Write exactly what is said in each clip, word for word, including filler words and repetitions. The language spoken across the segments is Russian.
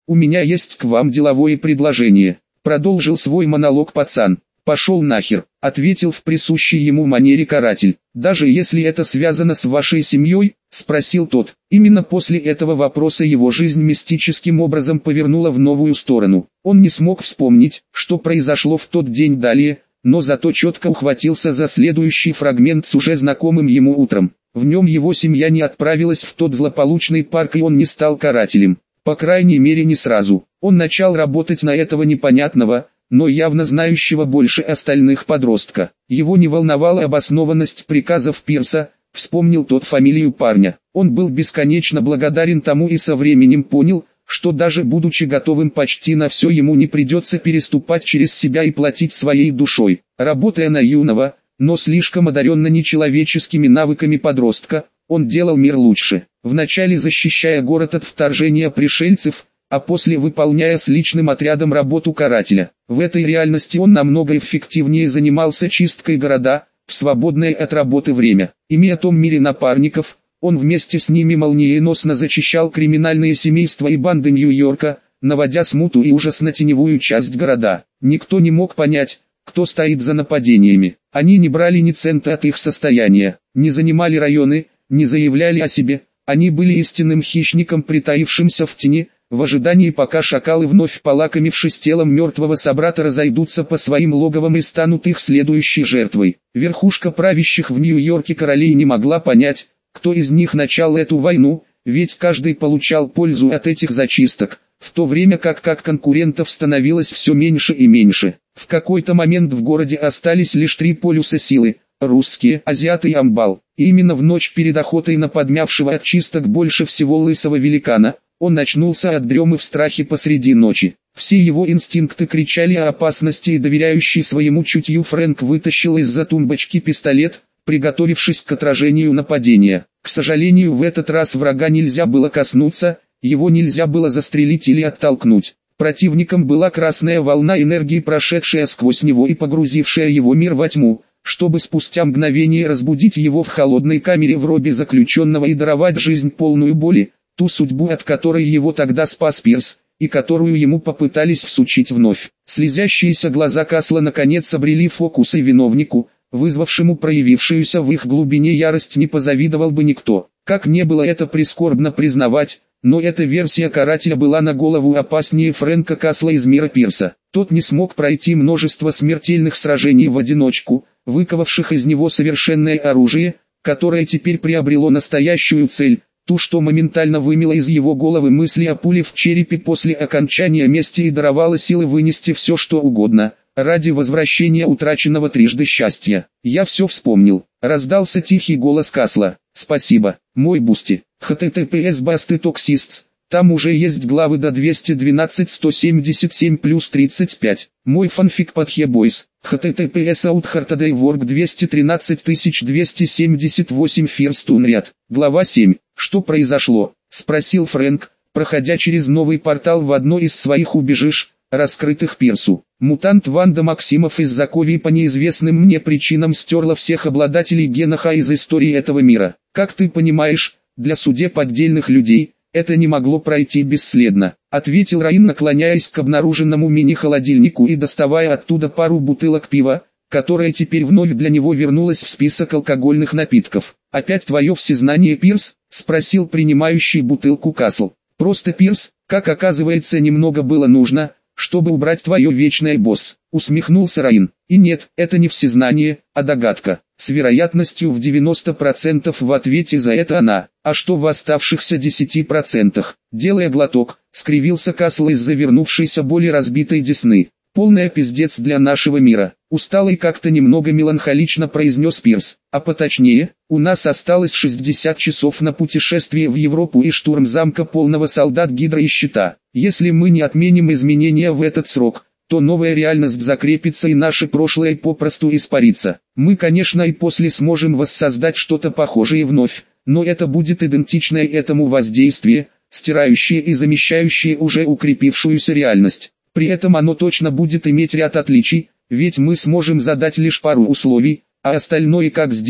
«У меня есть к вам деловое предложение», — продолжил свой монолог пацан. «Пошел нахер», — ответил в присущей ему манере каратель. «Даже если это связано с вашей семьей?» — спросил тот. Именно после этого вопроса его жизнь мистическим образом повернула в новую сторону. Он не смог вспомнить, что произошло в тот день далее, но зато четко ухватился за следующий фрагмент с уже знакомым ему утром. В нем его семья не отправилась в тот злополучный парк, и он не стал карателем. По крайней мере, не сразу. Он начал работать на этого непонятного, но явно знающего больше остальных подростка. Его не волновала обоснованность приказов Пирса, вспомнил тот фамилию парня. Он был бесконечно благодарен тому и со временем понял, что даже будучи готовым почти на все, ему не придется переступать через себя и платить своей душой. Работая на юного, но слишком одаренно нечеловеческими навыками подростка, он делал мир лучше, вначале защищая город от вторжения пришельцев, а после выполняя с личным отрядом работу карателя. В этой реальности он намного эффективнее занимался чисткой города, в свободное от работы время. Имея в том мире напарников, он вместе с ними молниеносно зачищал криминальные семейства и банды Нью-Йорка, наводя смуту и ужас на теневую часть города. Никто не мог понять, кто стоит за нападениями. Они не брали ни цента от их состояния, не занимали районы, не заявляли о себе. Они были истинным хищником, притаившимся в тени, в ожидании, пока шакалы, вновь полакомившись телом мертвого собрата, разойдутся по своим логовам и станут их следующей жертвой. Верхушка правящих в Нью-Йорке королей не могла понять, кто из них начал эту войну, ведь каждый получал пользу от этих зачисток, в то время как как конкурентов становилось все меньше и меньше. В какой-то момент в городе остались лишь три полюса силы: русские, азиаты и амбал. И именно в ночь перед охотой на подмявшего от чисток больше всего лысого великана, он очнулся от дремы в страхе посреди ночи. Все его инстинкты кричали о опасности, и доверяющий своему чутью Фрэнк вытащил из-за тумбочки пистолет, приготовившись к отражению нападения. К сожалению, в этот раз врага нельзя было коснуться, его нельзя было застрелить или оттолкнуть. Противником была красная волна энергии, прошедшая сквозь него и погрузившая его мир во тьму, чтобы спустя мгновение разбудить его в холодной камере в робе заключенного и даровать жизнь полную боли, ту судьбу, от которой его тогда спас Пирс, и которую ему попытались всучить вновь. Слезящиеся глаза Касла наконец обрели фокус, и виновнику, вызвавшему проявившуюся в их глубине ярость, не позавидовал бы никто. Как не было это прискорбно признавать, но эта версия карателя была на голову опаснее Фрэнка Касла из мира Пирса. Тот не смог пройти множество смертельных сражений в одиночку, выковавших из него совершенное оружие, которое теперь приобрело настоящую цель, ту, что моментально вымела из его головы мысли о пуле в черепе после окончания мести и даровала силы вынести все что угодно, ради возвращения утраченного трижды счастья. «Я все вспомнил», — раздался тихий голос Касла. «Спасибо, мой Бусти. эйч ти ти пи эс басты токсистс. Там уже есть главы до двести двенадцать сто семьдесят семь плюс тридцать пять. Мой фанфик под Хебойс. эйч ти ти пи эс Outhart двести тринадцать тысяч двести семьдесят восемь Фирстун ряд. Глава семь. Что произошло?» — спросил Фрэнк, проходя через новый портал в одно из своих убежищ, раскрытых Пирсу. Мутант Ванда Максимов из Заковии по неизвестным мне причинам стерла всех обладателей гена Х из истории этого мира. Как ты понимаешь, для судеб отдельных людей это не могло пройти бесследно, ответил Раин, наклоняясь к обнаруженному мини-холодильнику и доставая оттуда пару бутылок пива, которая теперь вновь для него вернулась в список алкогольных напитков. «Опять твое всезнание, Пирс?» — спросил принимающий бутылку Касл. «Просто Пирс, как оказывается, немного было нужно, чтобы убрать твое вечное, босс», — усмехнулся Раин. «И нет, это не всезнание, а догадка. С вероятностью в девяносто процентов в ответе за это она. А что в оставшихся десяти процентах?» Делая глоток, скривился Касл из-за вернувшейся боли разбитой десны. «Полная пиздец для нашего мира», — устало и как-то немного меланхолично произнес Пирс. «А поточнее, у нас осталось шестьдесят часов на путешествие в Европу и штурм замка, полного солдат Гидра и Щита. Если мы не отменим изменения в этот срок, то новая реальность закрепится и наше прошлое попросту испарится. Мы, конечно, и после сможем воссоздать что-то похожее вновь, но это будет идентичное этому воздействие, стирающее и замещающее уже укрепившуюся реальность. При этом оно точно будет иметь ряд отличий, ведь мы сможем задать лишь пару условий, а остальное как здесь,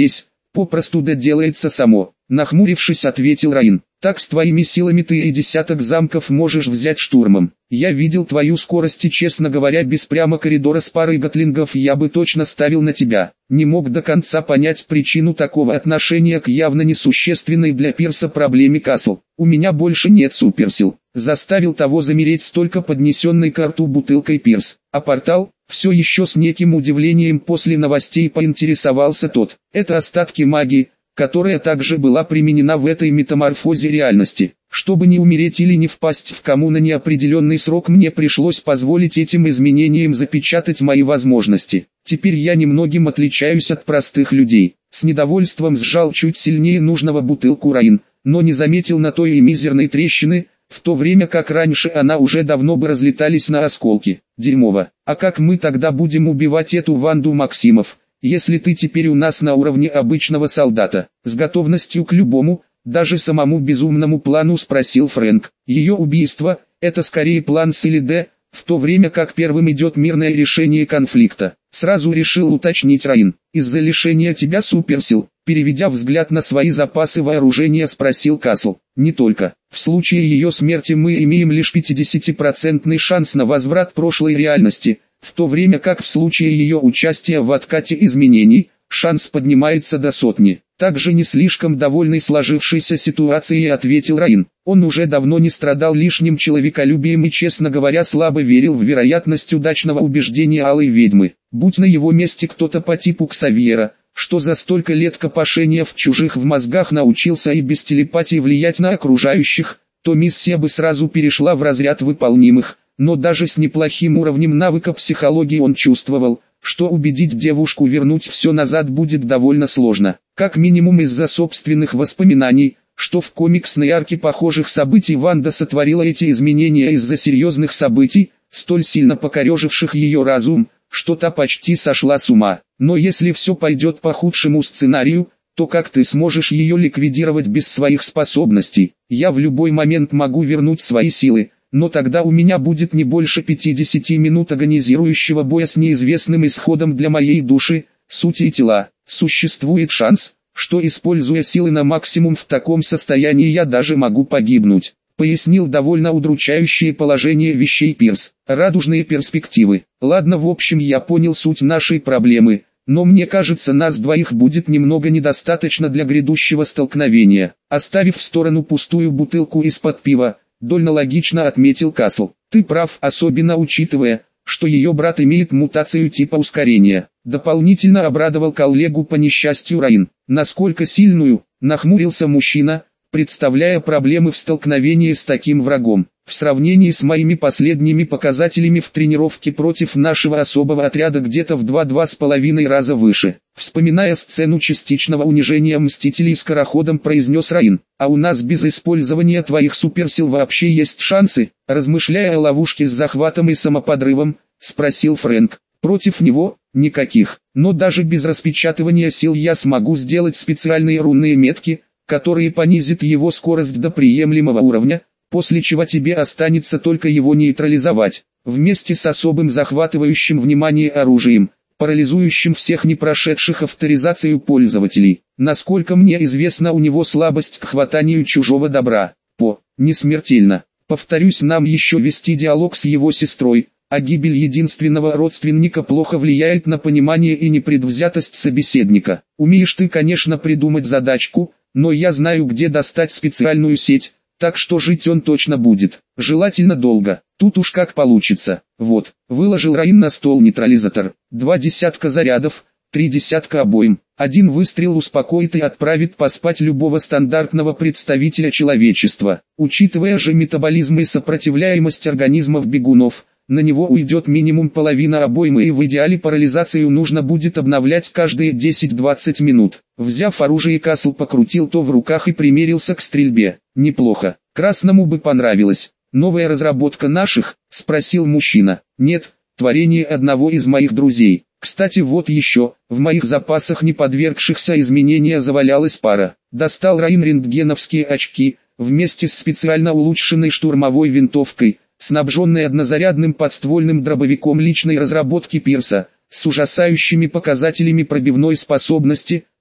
попросту да делается само. Нахмурившись, ответил Раин. Так с твоими силами ты и десяток замков можешь взять штурмом. Я видел твою скорость и, честно говоря, без прямо коридора с парой гатлингов я бы точно ставил на тебя. Не мог до конца понять причину такого отношения к явно несущественной для Пирса проблеме Касл. У меня больше нет суперсил. Заставил того замереть столько поднесенной к рту бутылкой Пирс. А портал? Все еще с неким удивлением после новостей поинтересовался тот. Это остатки магии, которая также была применена в этой метаморфозе реальности. Чтобы не умереть или не впасть в кому на неопределенный срок, мне пришлось позволить этим изменениям запечатать мои возможности. Теперь я немногим отличаюсь от простых людей. С недовольством сжал чуть сильнее нужного бутылку Раин, но не заметил на той и мизерной трещины, в то время как раньше она уже давно бы разлетались на осколки. Дерьмово. А как мы тогда будем убивать эту Ванду Максимов, если ты теперь у нас на уровне обычного солдата? С готовностью к любому, даже самому безумному плану спросил Фрэнк. Ее убийство – это скорее план с или Д, в то время как первым идет мирное решение конфликта. Сразу решил уточнить Раин. Из-за лишения тебя суперсил, переведя взгляд на свои запасы вооружения, спросил Касл. Не только. В случае ее смерти мы имеем лишь пятидесятипроцентный шанс на возврат прошлой реальности, в то время как в случае ее участия в откате изменений, шанс поднимается до сотни. Также не слишком довольный сложившейся ситуацией ответил Раин. Он уже давно не страдал лишним человеколюбием и, честно говоря, слабо верил в вероятность удачного убеждения алой ведьмы. Будь на его месте кто-то по типу Ксавьера, что за столько лет копошения в чужих в мозгах научился и без телепатии влиять на окружающих, то миссия бы сразу перешла в разряд выполнимых. Но даже с неплохим уровнем навыка психологии он чувствовал, что убедить девушку вернуть все назад будет довольно сложно. Как минимум из-за собственных воспоминаний, что в комиксной арке похожих событий Ванда сотворила эти изменения из-за серьезных событий, столь сильно покореживших ее разум, что та почти сошла с ума. Но если все пойдет по худшему сценарию, то как ты сможешь ее ликвидировать без своих способностей? Я в любой момент могу вернуть свои силы, но тогда у меня будет не больше пятидесяти минут агонизирующего боя с неизвестным исходом для моей души, сути и тела. Существует шанс, что, используя силы на максимум, в таком состоянии я даже могу погибнуть, пояснил довольно удручающее положение вещей Пирс. Радужные перспективы. Ладно, в общем, я понял суть нашей проблемы, но мне кажется, нас двоих будет немного недостаточно для грядущего столкновения. Оставив в сторону пустую бутылку из-под пива, довольно логично отметил Касл. Ты прав, особенно учитывая, что ее брат имеет мутацию типа ускорения. Дополнительно обрадовал коллегу по несчастью Раин. Насколько сильную? Нахмурился мужчина, представляя проблемы в столкновении с таким врагом. В сравнении с моими последними показателями в тренировке против нашего особого отряда где-то в два-два с половиной раза выше. Вспоминая сцену частичного унижения Мстителей скороходом, произнес Раин. А у нас без использования твоих суперсил вообще есть шансы? Размышляя о ловушке с захватом и самоподрывом, спросил Фрэнк. Против него? Никаких. Но даже без распечатывания сил я смогу сделать специальные рунные метки, которые понизят его скорость до приемлемого уровня, после чего тебе останется только его нейтрализовать, вместе с особым захватывающим внимание оружием, парализующим всех не прошедших авторизацию пользователей. Насколько мне известно, у него слабость к хватанию чужого добра. По, не смертельно. Повторюсь, нам еще вести диалог с его сестрой, а гибель единственного родственника плохо влияет на понимание и непредвзятость собеседника. Умеешь ты, конечно, придумать задачку, но я знаю, где достать специальную сеть, так что жить он точно будет. Желательно долго. Тут уж как получится. Вот, выложил Раин на стол нейтрализатор. Два десятка зарядов, три десятка обоим. Один выстрел успокоит и отправит поспать любого стандартного представителя человечества. Учитывая же метаболизм и сопротивляемость организмов бегунов, на него уйдет минимум половина обоймы, и в идеале парализацию нужно будет обновлять каждые десять-двадцать минут. Взяв оружие, Касл покрутил то в руках и примерился к стрельбе. Неплохо. Красному бы понравилось. Новая разработка наших? Спросил мужчина. Нет, творение одного из моих друзей. Кстати, вот еще, в моих запасах не подвергшихся изменения завалялась пара. Достал Раин рентгеновские очки, вместе с специально улучшенной штурмовой винтовкой, снабженный однозарядным подствольным дробовиком личной разработки Пирса, с ужасающими показателями пробивной способности,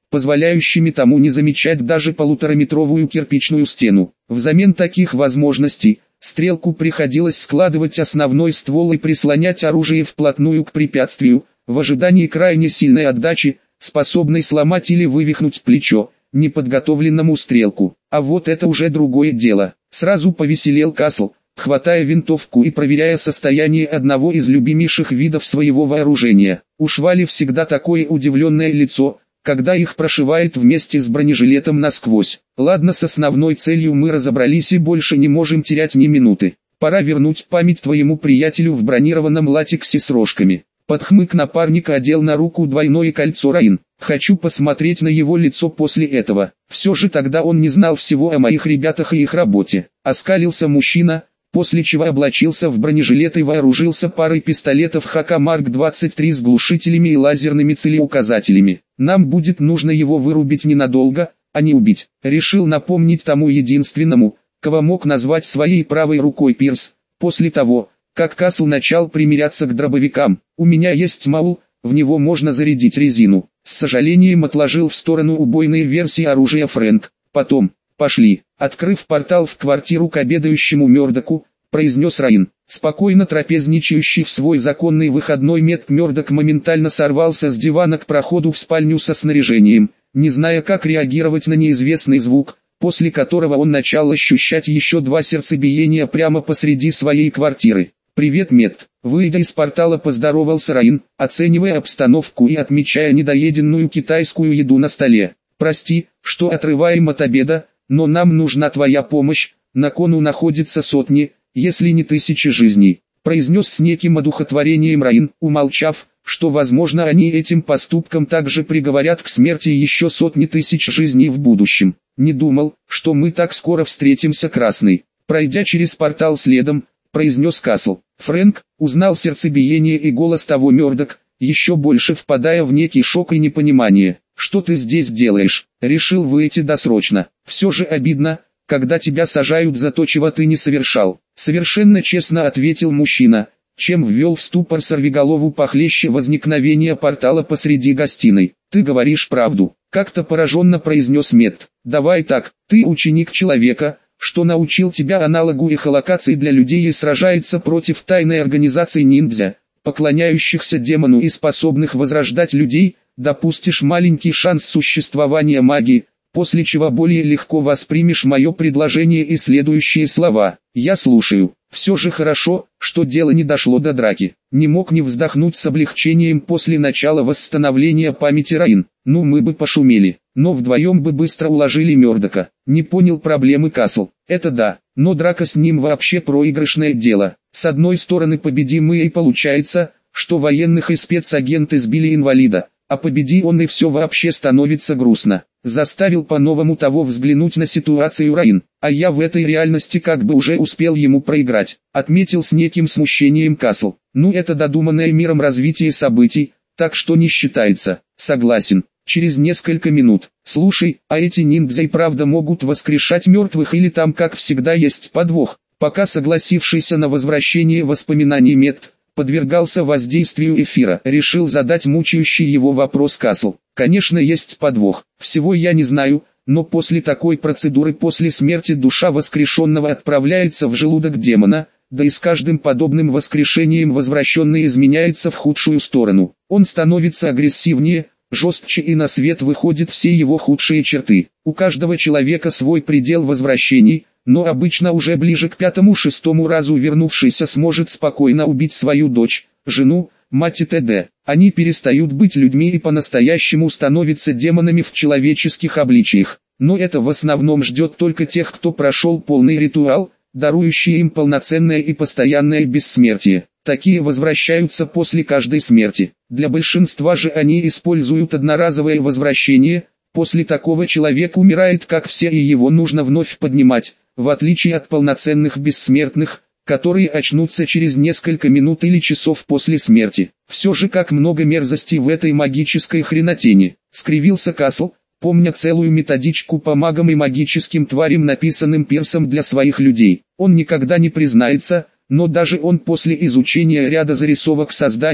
позволяющими тому не замечать даже полутораметровую кирпичную стену. Взамен таких возможностей, стрелку приходилось складывать основной ствол и прислонять оружие вплотную к препятствию, в ожидании крайне сильной отдачи, способной сломать или вывихнуть плечо неподготовленному стрелку. А вот это уже другое дело. Сразу повеселел Касл, хватая винтовку и проверяя состояние одного из любимейших видов своего вооружения. У Швали всегда такое удивленное лицо, когда их прошивает вместе с бронежилетом насквозь. Ладно, с основной целью мы разобрались и больше не можем терять ни минуты. Пора вернуть память твоему приятелю в бронированном латексе с рожками. Под хмык напарника одел на руку двойное кольцо Раин. Хочу посмотреть на его лицо после этого. Все же тогда он не знал всего о моих ребятах и их работе. Оскалился мужчина, после чего облачился в бронежилет и вооружился парой пистолетов ХК Марк двадцать три с глушителями и лазерными целеуказателями. Нам будет нужно его вырубить ненадолго, а не убить. Решил напомнить тому единственному, кого мог назвать своей правой рукой Пирс, после того, как Касл начал примиряться к дробовикам. У меня есть маул, в него можно зарядить резину. С сожалением отложил в сторону убойные версии оружия Фрэнк. Потом, пошли. Открыв портал в квартиру к обедающему Мёрдоку, произнес Раин. Спокойно трапезничающий в свой законный выходной Мэтт Мёрдок моментально сорвался с дивана к проходу в спальню со снаряжением, не зная как реагировать на неизвестный звук, после которого он начал ощущать еще два сердцебиения прямо посреди своей квартиры. «Привет, Мэтт!» Выйдя из портала, поздоровался Раин, оценивая обстановку и отмечая недоеденную китайскую еду на столе. «Прости, что отрываем от обеда, но нам нужна твоя помощь, на кону находятся сотни, если не тысячи жизней», произнес с неким одухотворением Раин, умолчав, что возможно они этим поступком также приговорят к смерти еще сотни тысяч жизней в будущем. «Не думал, что мы так скоро встретимся, Красный», пройдя через портал следом, произнес Касл. Фрэнк узнал сердцебиение и голос того Мёрдок, еще больше впадая в некий шок и непонимание. «Что ты здесь делаешь? Решил выйти досрочно. Все же обидно, когда тебя сажают за то, чего ты не совершал». Совершенно честно ответил мужчина, чем ввел в ступор сорвиголову похлеще возникновения портала посреди гостиной. «Ты говоришь правду», — как-то пораженно произнес Мэтт. «Давай так, ты ученик человека, что научил тебя аналогу эхолокации для людей и сражается против тайной организации ниндзя, поклоняющихся демону и способных возрождать людей, допустишь маленький шанс существования магии, после чего более легко воспримешь мое предложение и следующие слова. Я слушаю». Все же хорошо, что дело не дошло до драки. Не мог не вздохнуть с облегчением после начала восстановления памяти Раин. Ну мы бы пошумели, но вдвоем бы быстро уложили Мёрдока. Не понял проблемы Касл. Это да, но драка с ним вообще проигрышное дело. С одной стороны победим мы и получается, что военных и спецагенты сбили инвалида, а победи он и все вообще становится грустно. Заставил по-новому того взглянуть на ситуацию Раин, а я в этой реальности как бы уже успел ему проиграть, отметил с неким смущением Касл. Ну это додуманное миром развитие событий, так что не считается. Согласен. Через несколько минут. Слушай, а эти ниндзя и правда могут воскрешать мертвых или там как всегда есть подвох? Пока согласившийся на возвращение воспоминаний Мэтт подвергался воздействию эфира, решил задать мучающий его вопрос Касл. Конечно есть подвох, всего я не знаю, но после такой процедуры после смерти душа воскрешенного отправляется в желудок демона, да и с каждым подобным воскрешением возвращенный изменяется в худшую сторону. Он становится агрессивнее, жестче и на свет выходят все его худшие черты. У каждого человека свой предел возвращений, но обычно уже ближе к пятому-шестому разу вернувшийся сможет спокойно убить свою дочь, жену, мать и т.д. Они перестают быть людьми и по-настоящему становятся демонами в человеческих обличиях. Но это в основном ждет только тех, кто прошел полный ритуал, дарующий им полноценное и постоянное бессмертие. Такие возвращаются после каждой смерти. Для большинства же они используют одноразовое возвращение. После такого человек умирает как все и его нужно вновь поднимать, в отличие от полноценных бессмертных, которые очнутся через несколько минут или часов после смерти. Все же как много мерзости в этой магической хренотени, скривился Касл, помня целую методичку по магам и магическим тварям, написанным Пирсом для своих людей. Он никогда не признается, но даже он после изучения ряда зарисовок созданий,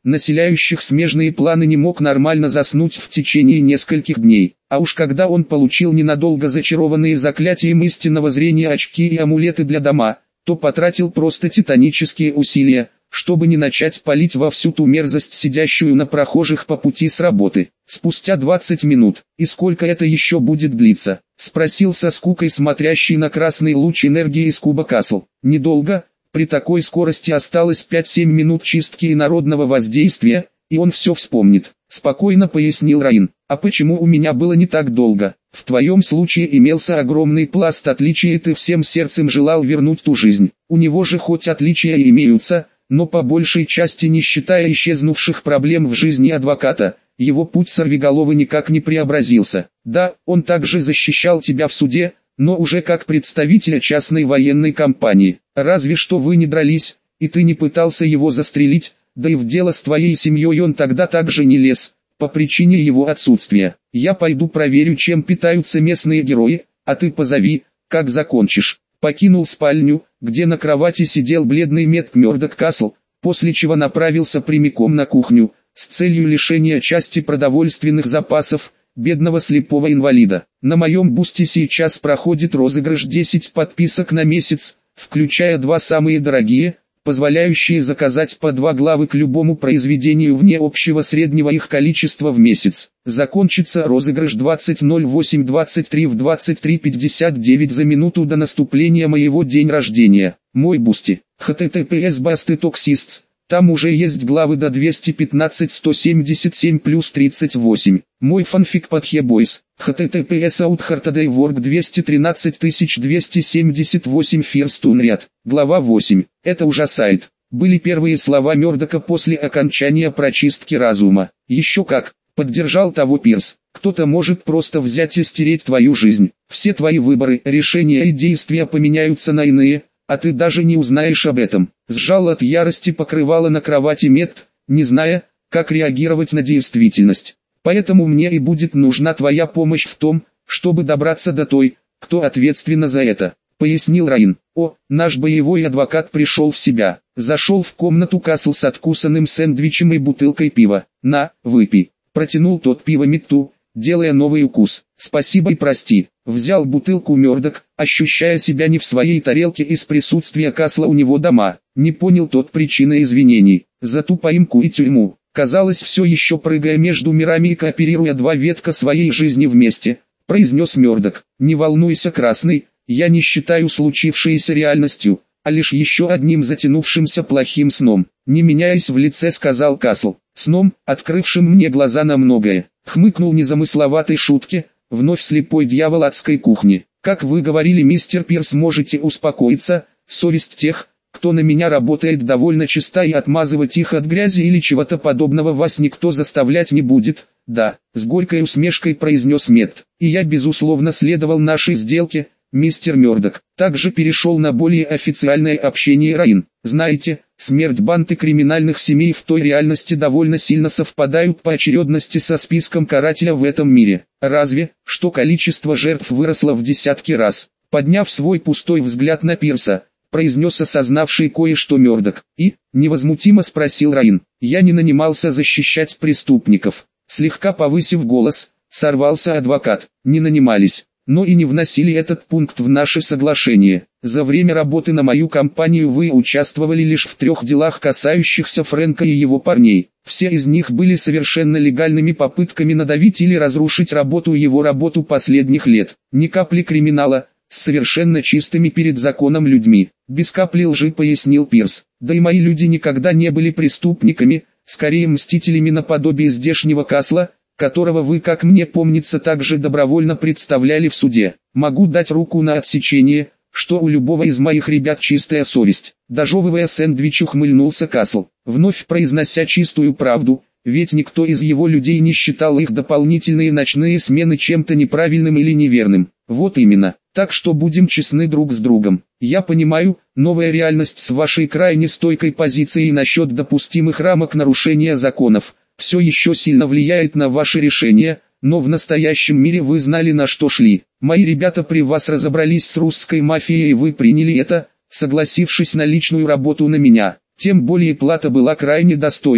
населяющих смежные планы, не мог нормально заснуть в течение нескольких дней. А уж когда он получил ненадолго зачарованные заклятием истинного зрения очки и амулеты для дома, то потратил просто титанические усилия, чтобы не начать палить во всю ту мерзость, сидящую на прохожих по пути с работы. Спустя двадцать минут, и сколько это еще будет длиться, спросил со скукой смотрящий на красный луч энергии из куба Касл. Недолго, при такой скорости осталось пять-семь минут чистки инородного воздействия, и он все вспомнит. Спокойно пояснил Раин. А почему у меня было не так долго? В твоем случае имелся огромный пласт отличий, и ты всем сердцем желал вернуть ту жизнь. У него же хоть отличия и имеются, но по большей части, не считая исчезнувших проблем в жизни адвоката, его путь сорвиголовы никак не преобразился. Да, он также защищал тебя в суде, но уже как представителя частной военной компании. Разве что вы не дрались, и ты не пытался его застрелить, да и в дело с твоей семьей он тогда также не лез, по причине его отсутствия. Я пойду проверю, чем питаются местные герои, а ты позови, как закончишь. Покинул спальню, где на кровати сидел бледный Мэтт Мёрдок Касл, после чего направился прямиком на кухню, с целью лишения части продовольственных запасов бедного слепого инвалида. На моем бусте сейчас проходит розыгрыш десять подписок на месяц, включая два самые дорогие, позволяющие заказать по два главы к любому произведению вне общего среднего их количества в месяц. Закончится розыгрыш двадцатого ноль восьмого двадцать три в двадцать три пятьдесят девять за минуту до наступления моего день рождения. Мой бусти. эйч ти ти пи эс басты токсистс. Там уже есть главы до двести пятнадцать сто семьдесят семь плюс тридцать восемь. Мой фанфик под Хебойс. эйч ти ти пи эс Outhart двести тринадцать тысяч двести семьдесят восемь First Unread. Глава восемь. Это ужасает. Были первые слова Мёрдока после окончания прочистки разума. Еще как. Поддержал того Пирс. Кто-то может просто взять и стереть твою жизнь. Все твои выборы, решения и действия поменяются на иные, а ты даже не узнаешь об этом. Сжал от ярости покрывало на кровати Мэтт, не зная, как реагировать на действительность. Поэтому мне и будет нужна твоя помощь в том, чтобы добраться до той, кто ответственна за это, пояснил Раин. О, наш боевой адвокат пришел в себя. Зашел в комнату Касл с откусанным сэндвичем и бутылкой пива. На, выпей. Протянул тот пиво Мэтту, делая новый укус. Спасибо и прости. Взял бутылку Мёрдок, ощущая себя не в своей тарелке из присутствия Касла у него дома. Не понял тот причины извинений. За ту поимку и тюрьму. Казалось, все еще прыгая между мирами и кооперируя два ветка своей жизни вместе, произнес Мёрдок. Не волнуйся, Красный, я не считаю случившееся реальностью, а лишь еще одним затянувшимся плохим сном. Не меняясь в лице, сказал Касл. Сном, открывшим мне глаза на многое. Хмыкнул незамысловатой шутке, вновь слепой дьявол адской кухни. Как вы говорили, мистер Пирс, можете успокоиться, совесть тех, кто на меня работает, довольно чиста, и отмазывать их от грязи или чего-то подобного вас никто заставлять не будет. Да, с горькой усмешкой произнес Мэтт. И я безусловно следовал нашей сделке, мистер Мёрдок. Также перешел на более официальное общение Раин. Знаете, смерть банды криминальных семей в той реальности довольно сильно совпадают по очередности со списком карателя в этом мире. Разве, что количество жертв выросло в десятки раз. Подняв свой пустой взгляд на Пирса, произнес осознавший кое-что Мёрдок. И, невозмутимо спросил Раин. Я не нанимался защищать преступников. Слегка повысив голос, сорвался адвокат. Не нанимались, но и не вносили этот пункт в наше соглашение. За время работы на мою компанию вы участвовали лишь в трех делах, касающихся Фрэнка и его парней. Все из них были совершенно легальными попытками надавить или разрушить работу его работу последних лет. Ни капли криминала, с совершенно чистыми перед законом людьми. Без капли лжи, пояснил Пирс. Да и мои люди никогда не были преступниками, скорее мстителями наподобие здешнего Касла, которого вы, как мне помнится, также добровольно представляли в суде. Могу дать руку на отсечение, что у любого из моих ребят чистая совесть. Дожевывая сэндвич, ухмыльнулся Касл, вновь произнося чистую правду, ведь никто из его людей не считал их дополнительные ночные смены чем-то неправильным или неверным. Вот именно. Так что будем честны друг с другом. Я понимаю, новая реальность с вашей крайне стойкой позицией насчет допустимых рамок нарушения законов все еще сильно влияет на ваши решения, но в настоящем мире вы знали, на что шли. Мои ребята при вас разобрались с русской мафией, и вы приняли это, согласившись на личную работу на меня. Тем более плата была крайне достойной.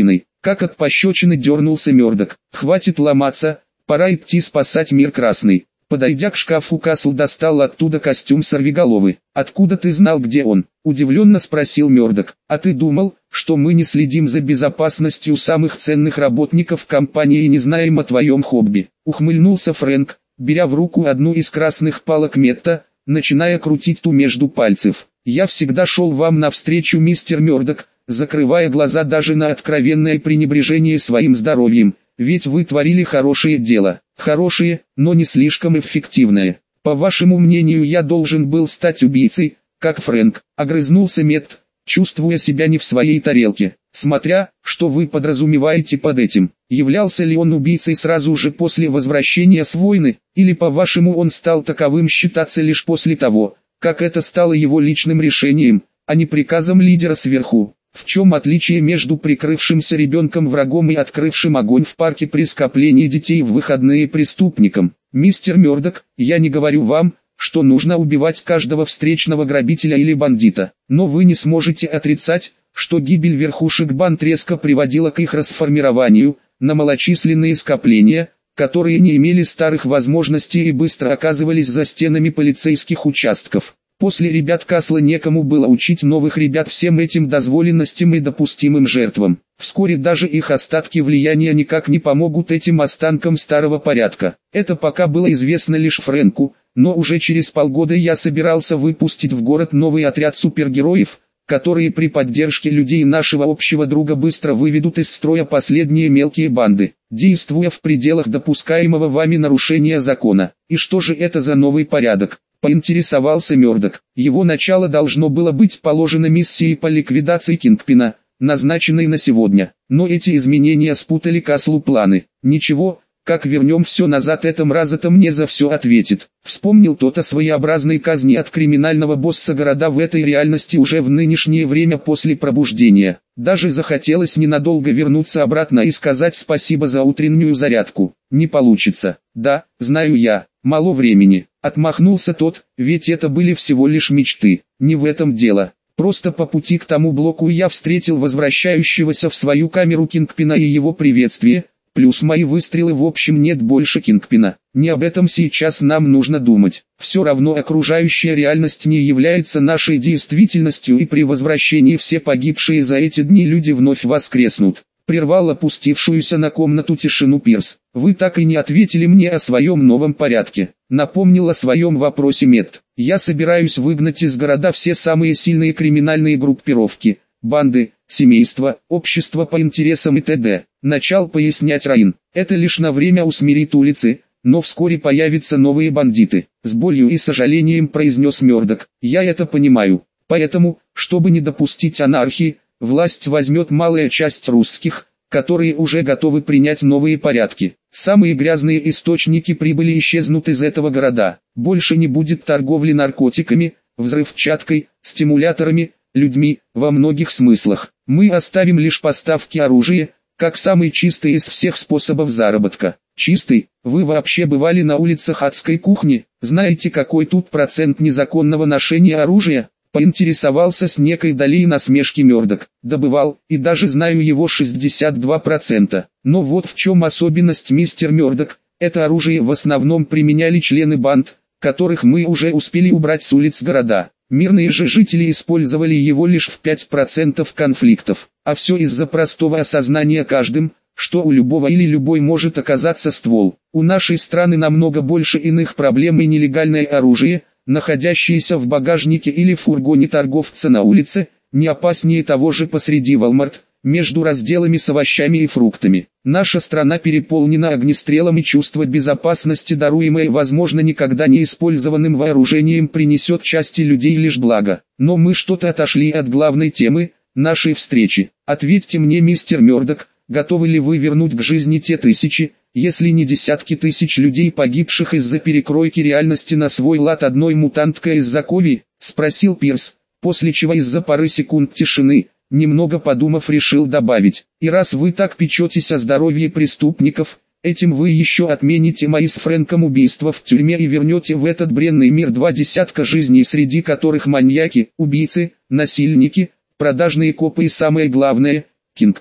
Как от пощечины дернулся Мёрдок. «Хватит ломаться, пора идти спасать мир красный». Подойдя к шкафу, Касл достал оттуда костюм сорвиголовы. «Откуда ты знал, где он?» – удивленно спросил Мёрдок. «А ты думал, что мы не следим за безопасностью самых ценных работников компании и не знаем о твоем хобби?» – ухмыльнулся Фрэнк, беря в руку одну из красных палок Метта, начиная крутить ту между пальцев. «Я всегда шел вам навстречу, мистер Мёрдок, закрывая глаза даже на откровенное пренебрежение своим здоровьем, ведь вы творили хорошее дело». «Хорошее, но не слишком эффективное. По вашему мнению, я должен был стать убийцей, как Фрэнк», — огрызнулся Метт, чувствуя себя не в своей тарелке. «Смотря, что вы подразумеваете под этим. Являлся ли он убийцей сразу же после возвращения с войны, или по-вашему он стал таковым считаться лишь после того, как это стало его личным решением, а не приказом лидера сверху?» В чем отличие между прикрывшимся ребенком врагом и открывшим огонь в парке при скоплении детей в выходные преступником? Мистер Мёрдок, я не говорю вам, что нужно убивать каждого встречного грабителя или бандита, но вы не сможете отрицать, что гибель верхушек банд резко приводила к их расформированию на малочисленные скопления, которые не имели старых возможностей и быстро оказывались за стенами полицейских участков. После ребят Касла некому было учить новых ребят всем этим дозволенностям и допустимым жертвам. Вскоре даже их остатки влияния никак не помогут этим останкам старого порядка. Это пока было известно лишь Фрэнку, но уже через полгода я собирался выпустить в город новый отряд супергероев, которые при поддержке людей нашего общего друга быстро выведут из строя последние мелкие банды, действуя в пределах допускаемого вами нарушения закона. И что же это за новый порядок? Поинтересовался Мёрдок. Его начало должно было быть положено миссией по ликвидации Кингпина, назначенной на сегодня. Но эти изменения спутали Каслу планы. Ничего, как вернем все назад, это мразота мне за все ответит. Вспомнил тот о своеобразной казни от криминального босса города в этой реальности уже в нынешнее время после пробуждения. Даже захотелось ненадолго вернуться обратно и сказать спасибо за утреннюю зарядку. Не получится. Да, знаю я, мало времени. Отмахнулся тот, ведь это были всего лишь мечты. Не в этом дело. Просто по пути к тому блоку я встретил возвращающегося в свою камеру Кингпина и его приветствие, плюс мои выстрелы. В общем, нет больше Кингпина. Не об этом сейчас нам нужно думать. Все равно окружающая реальность не является нашей действительностью, и при возвращении все погибшие за эти дни люди вновь воскреснут. Прервал опустившуюся на комнату тишину Пирс. «Вы так и не ответили мне о своем новом порядке», — напомнил о своем вопросе Метт. «Я собираюсь выгнать из города все самые сильные криминальные группировки, банды, семейства, общества по интересам и т.д. Начал пояснять Раин. «Это лишь на время усмирит улицы, но вскоре появятся новые бандиты», — с болью и сожалением произнес Мёрдок. «Я это понимаю. Поэтому, чтобы не допустить анархии, власть возьмет малая часть русских, которые уже готовы принять новые порядки. Самые грязные источники прибыли исчезнут из этого города. Больше не будет торговли наркотиками, взрывчаткой, стимуляторами, людьми, во многих смыслах. Мы оставим лишь поставки оружия, как самый чистый из всех способов заработка». «Чистый? Вы вообще бывали на улицах адской кухни? Знаете, какой тут процент незаконного ношения оружия?» Поинтересовался с некой долей насмешки Мёрдок. «Добывал, и даже знаю его шестьдесят два процента. Но вот в чем особенность, мистер Мёрдок. Это оружие в основном применяли члены банд, которых мы уже успели убрать с улиц города. Мирные же жители использовали его лишь в пять процентов конфликтов. А все из-за простого осознания каждым, что у любого или любой может оказаться ствол. У нашей страны намного больше иных проблем, и нелегальное оружие, находящиеся в багажнике или фургоне торговца на улице, не опаснее того же посреди Walmart, между разделами с овощами и фруктами. Наша страна переполнена огнестрелом, и чувство безопасности, даруемое возможно никогда не использованным вооружением, принесет части людей лишь благо. Но мы что-то отошли от главной темы нашей встречи. Ответьте мне, мистер Мёрдок, готовы ли вы вернуть к жизни те тысячи, если не десятки тысяч людей, погибших из-за перекройки реальности на свой лад одной мутанткой из-за Кови?» — спросил Пирс, после чего из-за пары секунд тишины, немного подумав, решил добавить: «И раз вы так печетесь о здоровье преступников, этим вы еще отмените мои с Фрэнком убийства в тюрьме и вернете в этот бренный мир два десятка жизней, среди которых маньяки, убийцы, насильники, продажные копы и, самое главное, Кингпин».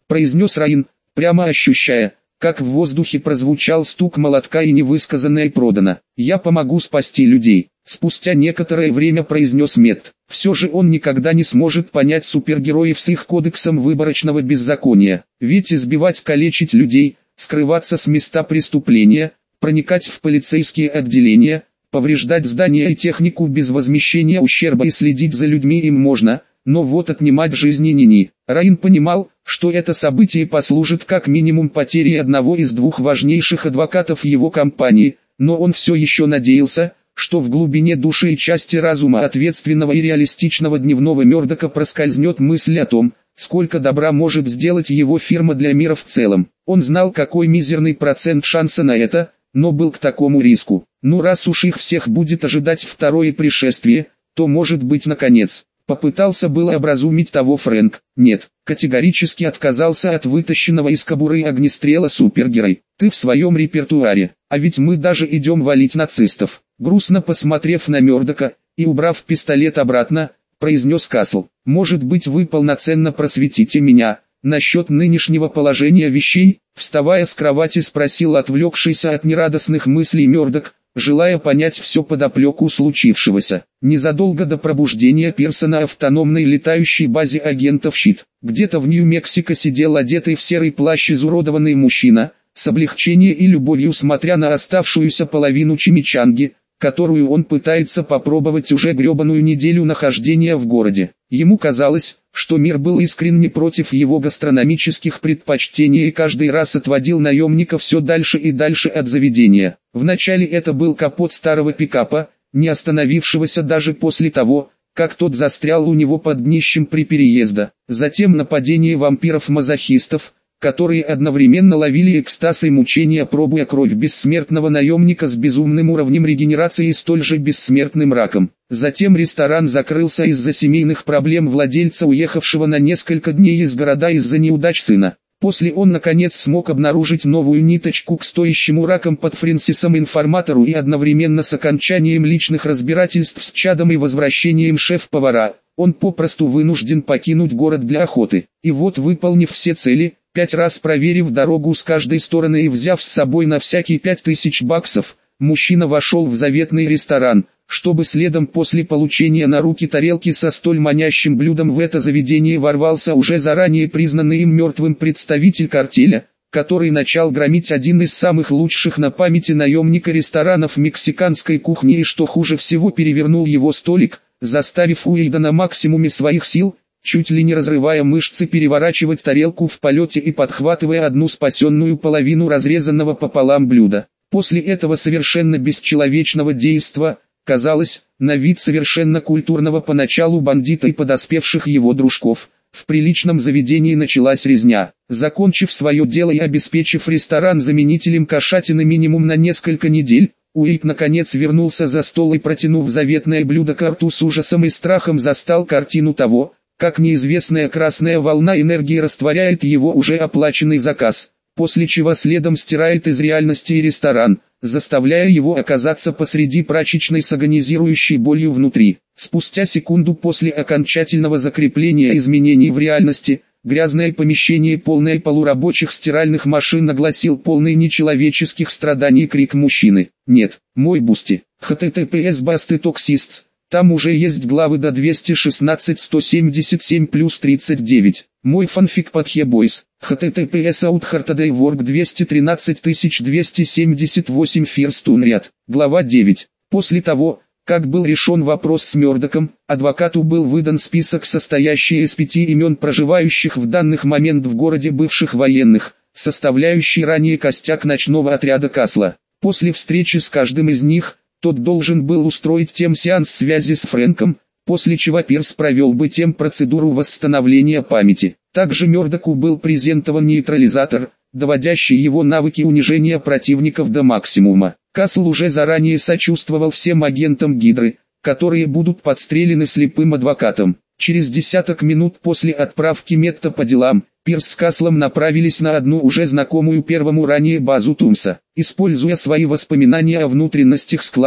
произнес Раин, прямо ощущая, как в воздухе прозвучал стук молотка и невысказанное продано. «Я помогу спасти людей», — спустя некоторое время произнес Мэтт. Все же он никогда не сможет понять супергероев с их кодексом выборочного беззакония. Ведь избивать, калечить людей, скрываться с места преступления, проникать в полицейские отделения, повреждать здания и технику без возмещения ущерба и следить за людьми им можно, но вот отнимать жизни ни-ни. Раин понимал, что это событие послужит как минимум потерей одного из двух важнейших адвокатов его компании, но он все еще надеялся, что в глубине души и части разума ответственного и реалистичного дневного Мёрдока проскользнет мысль о том, сколько добра может сделать его фирма для мира в целом. Он знал, какой мизерный процент шанса на это, но был к такому риску. Ну раз уж их всех будет ожидать второе пришествие, то может быть наконец. Попытался было образумить того Фрэнк. Нет, категорически отказался от вытащенного из кобуры огнестрела супергерой. Ты в своем репертуаре, а ведь мы даже идем валить нацистов. Грустно посмотрев на Мёрдока и убрав пистолет обратно, произнес Касл. Может быть, вы полноценно просветите меня насчет нынешнего положения вещей? Вставая с кровати, спросил отвлекшийся от нерадостных мыслей Мёрдок, желая понять всю подоплеку случившегося. Незадолго до пробуждения Пирса на автономной летающей базе агентов щит, где-то в Нью-Мексико сидел одетый в серый плащ изуродованный мужчина, с облегчением и любовью смотря на оставшуюся половину чимичанги, которую он пытается попробовать уже гребаную неделю нахождения в городе. Ему казалось, что мир был искренне против его гастрономических предпочтений и каждый раз отводил наемника все дальше и дальше от заведения. Вначале это был капот старого пикапа, не остановившегося даже после того, как тот застрял у него под днищем при переезде. Затем нападение вампиров-мазохистов, которые одновременно ловили экстаз и мучения, пробуя кровь бессмертного наемника с безумным уровнем регенерации и столь же бессмертным раком. Затем ресторан закрылся из-за семейных проблем владельца, уехавшего на несколько дней из города из-за неудач сына. После он наконец смог обнаружить новую ниточку к стоящему раком под Фрэнсисом информатору и одновременно с окончанием личных разбирательств с Чадом и возвращением шеф-повара, он попросту вынужден покинуть город для охоты. И вот, выполнив все цели, пять раз проверив дорогу с каждой стороны и взяв с собой на всякий пять тысяч баксов, мужчина вошел в заветный ресторан, чтобы следом после получения на руки тарелки со столь манящим блюдом в это заведение ворвался уже заранее признанный им мертвым представитель картеля, который начал громить один из самых лучших на памяти наемника ресторанов мексиканской кухни и, что хуже всего, перевернул его столик, заставив Уэйда на максимуме своих сил, чуть ли не разрывая мышцы, переворачивать тарелку в полете и подхватывая одну спасенную половину разрезанного пополам блюда. После этого совершенно бесчеловечного действа, казалось, на вид совершенно культурного поначалу бандита и подоспевших его дружков, в приличном заведении началась резня. Закончив свое дело и обеспечив ресторан заменителем кошатины минимум на несколько недель, Уэйд наконец вернулся за стол и, протянув заветное блюдо к рту, с ужасом и страхом застал картину того, как неизвестная красная волна энергии растворяет его уже оплаченный заказ, после чего следом стирает из реальности и ресторан, заставляя его оказаться посреди прачечной с агонизирующей болью внутри. Спустя секунду после окончательного закрепления изменений в реальности, грязное помещение, полное полурабочих стиральных машин, огласил полный нечеловеческих страданий крик мужчины. «Нет, мой Бусти, эйч ти ти пи эс басты токсистс». Там уже есть главы до двести шестнадцать сто семьдесят семь плюс тридцать девять. Мой фанфик под Хебойс. эйч ти ти пи эс Outhart Work двести тринадцать тысяч двести семьдесят восемь First Unread. Глава девять. После того, как был решен вопрос с Мёрдоком, адвокату был выдан список, состоящий из пяти имен проживающих в данный момент в городе бывших военных, составляющий ранее костяк ночного отряда Касла. После встречи с каждым из них, тот должен был устроить тем сеанс связи с Фрэнком, после чего Пирс провел бы тем процедуру восстановления памяти. Также Мёрдоку был презентован нейтрализатор, доводящий его навыки унижения противников до максимума. Касл уже заранее сочувствовал всем агентам Гидры, которые будут подстрелены слепым адвокатом. Через десяток минут после отправки Метта по делам, Пирс с Каслом направились на одну уже знакомую первому ранее базу Тумса. Используя свои воспоминания о внутренностях склада,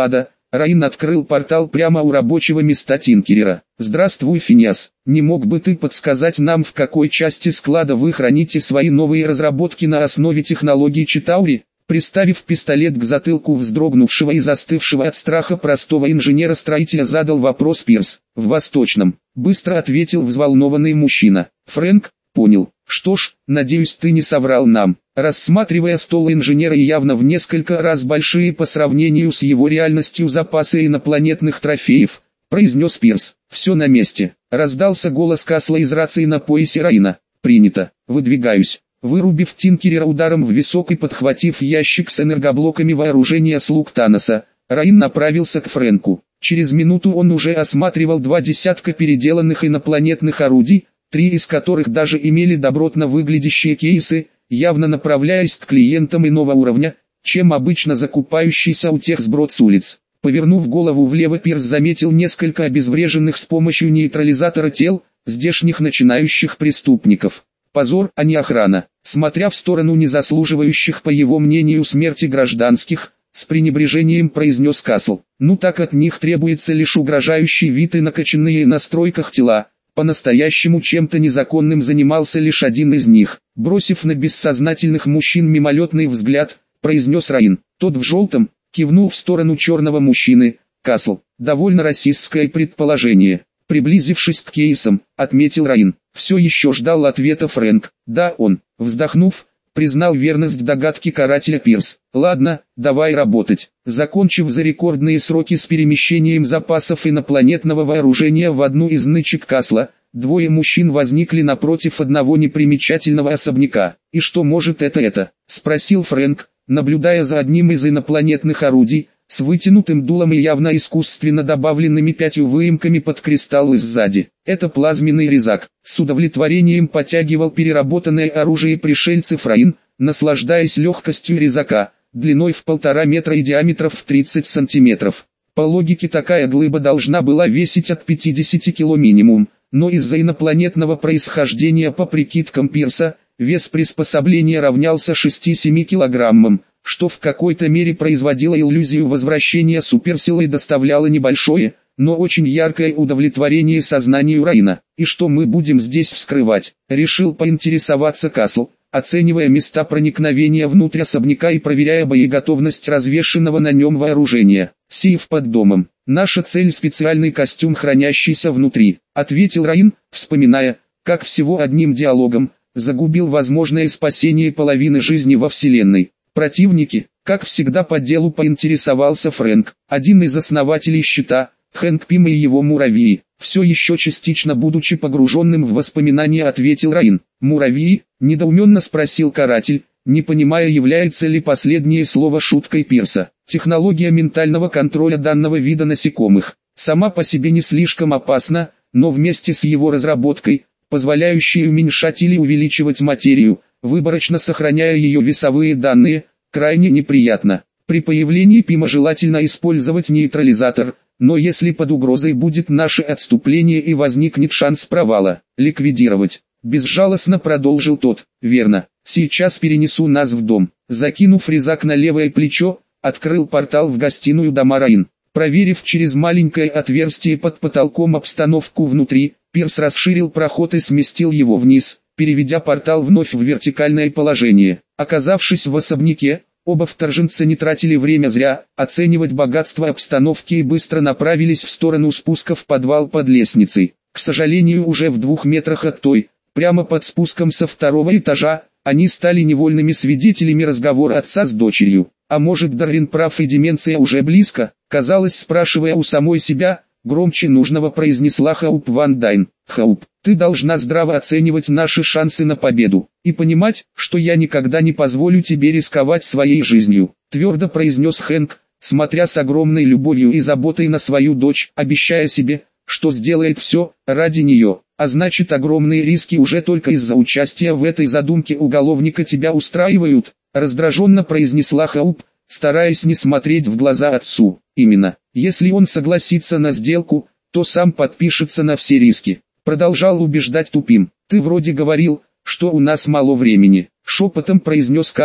Раин открыл портал прямо у рабочего места Тинкерера. «Здравствуй, Финиас. Не мог бы ты подсказать нам, в какой части склада вы храните свои новые разработки на основе технологии Читаури?» Приставив пистолет к затылку вздрогнувшего и застывшего от страха простого инженера-строителя, задал вопрос Пирс. «В Восточном», — быстро ответил взволнованный мужчина. «Фрэнк, понял. Что ж, надеюсь, ты не соврал нам». Рассматривая стол инженера и явно в несколько раз большие по сравнению с его реальностью запасы инопланетных трофеев, произнес Пирс. «Все на месте». Раздался голос Касла из рации на поясе Раина. «Принято. Выдвигаюсь». Вырубив Тинкерера ударом в висок и подхватив ящик с энергоблоками вооружения слуг Таноса, Раин направился к Фрэнку. Через минуту он уже осматривал два десятка переделанных инопланетных орудий, три из которых даже имели добротно выглядящие кейсы, явно направляясь к клиентам иного уровня, чем обычно закупающийся у тех сброд с улиц. Повернув голову влево, Пирс заметил несколько обезвреженных с помощью нейтрализатора тел, здешних начинающих преступников. Позор, а не охрана. Смотря в сторону незаслуживающих, по его мнению, смерти гражданских, с пренебрежением произнес Касл. «Ну так от них требуется лишь угрожающий вид и накачанные на стройках тела. По-настоящему чем-то незаконным занимался лишь один из них». Бросив на бессознательных мужчин мимолетный взгляд, произнес Раин. Тот в желтом кивнул в сторону черного мужчины. «Касл, довольно расистское предположение». Приблизившись к кейсам, отметил Раин. Все еще ждал ответа Фрэнк. «Да, он», вздохнув, признал верность догадки карателя Пирс. «Ладно, давай работать». Закончив за рекордные сроки с перемещением запасов инопланетного вооружения в одну из нычек Касла, двое мужчин возникли напротив одного непримечательного особняка. «И что может это это?» – спросил Фрэнк, наблюдая за одним из инопланетных орудий, с вытянутым дулом и явно искусственно добавленными пятью выемками под кристаллы сзади. «Это плазменный резак», — с удовлетворением потягивал переработанное оружие пришельцев Раин, наслаждаясь легкостью резака, длиной в полтора метра и диаметром в тридцать сантиметров. По логике такая глыба должна была весить от пятидесяти кило минимум, но из-за инопланетного происхождения по прикидкам Пирса, вес приспособления равнялся шести-семи килограммам, что в какой-то мере производило иллюзию возвращения суперсилы и доставляло небольшое, но очень яркое удовлетворение сознанию Раина. «И что мы будем здесь вскрывать?» — решил поинтересоваться Касл, оценивая места проникновения внутрь особняка и проверяя боеготовность развешенного на нем вооружения. «Сейф под домом. Наша цель — специальный костюм, хранящийся внутри», — ответил Раин, вспоминая, как всего одним диалогом загубил возможное спасение половины жизни во Вселенной. «Противники», как всегда по делу поинтересовался Фрэнк, один из основателей щита, Хэнк Пим и его муравьи. Все еще частично будучи погруженным в воспоминания, ответил Раин. «Муравьи?» – недоуменно спросил каратель, не понимая, является ли последнее слово шуткой Пирса. Технология ментального контроля данного вида насекомых сама по себе не слишком опасна, но вместе с его разработкой, позволяющей уменьшать или увеличивать материю, выборочно сохраняя ее весовые данные, крайне неприятно. При появлении Пима желательно использовать нейтрализатор, но если под угрозой будет наше отступление и возникнет шанс провала, ликвидировать. Безжалостно продолжил тот. «Верно. Сейчас перенесу нас в дом». Закинув резак на левое плечо, открыл портал в гостиную дома Раин. Проверив через маленькое отверстие под потолком обстановку внутри, Пирс расширил проход и сместил его вниз, переведя портал вновь в вертикальное положение. Оказавшись в особняке, оба вторженца не тратили время зря, оценивать богатство обстановки и быстро направились в сторону спуска в подвал под лестницей. К сожалению, уже в двух метрах от той, прямо под спуском со второго этажа, они стали невольными свидетелями разговора отца с дочерью. А может, Дарвин прав и деменция уже близко, казалось, спрашивая у самой себя, громче нужного произнесла Хоуп Ван Дайн. «Хоуп, ты должна здраво оценивать наши шансы на победу, и понимать, что я никогда не позволю тебе рисковать своей жизнью», твердо произнес Хэнк, смотря с огромной любовью и заботой на свою дочь, обещая себе, что сделает все ради нее, а значит, огромные риски уже только из-за участия в этой задумке уголовника тебя устраивают, раздраженно произнесла Хоуп, стараясь не смотреть в глаза отцу. «Именно, если он согласится на сделку, то сам подпишется на все риски», продолжал убеждать Тупим. «Ты вроде говорил, что у нас мало времени», шепотом произнес Касл,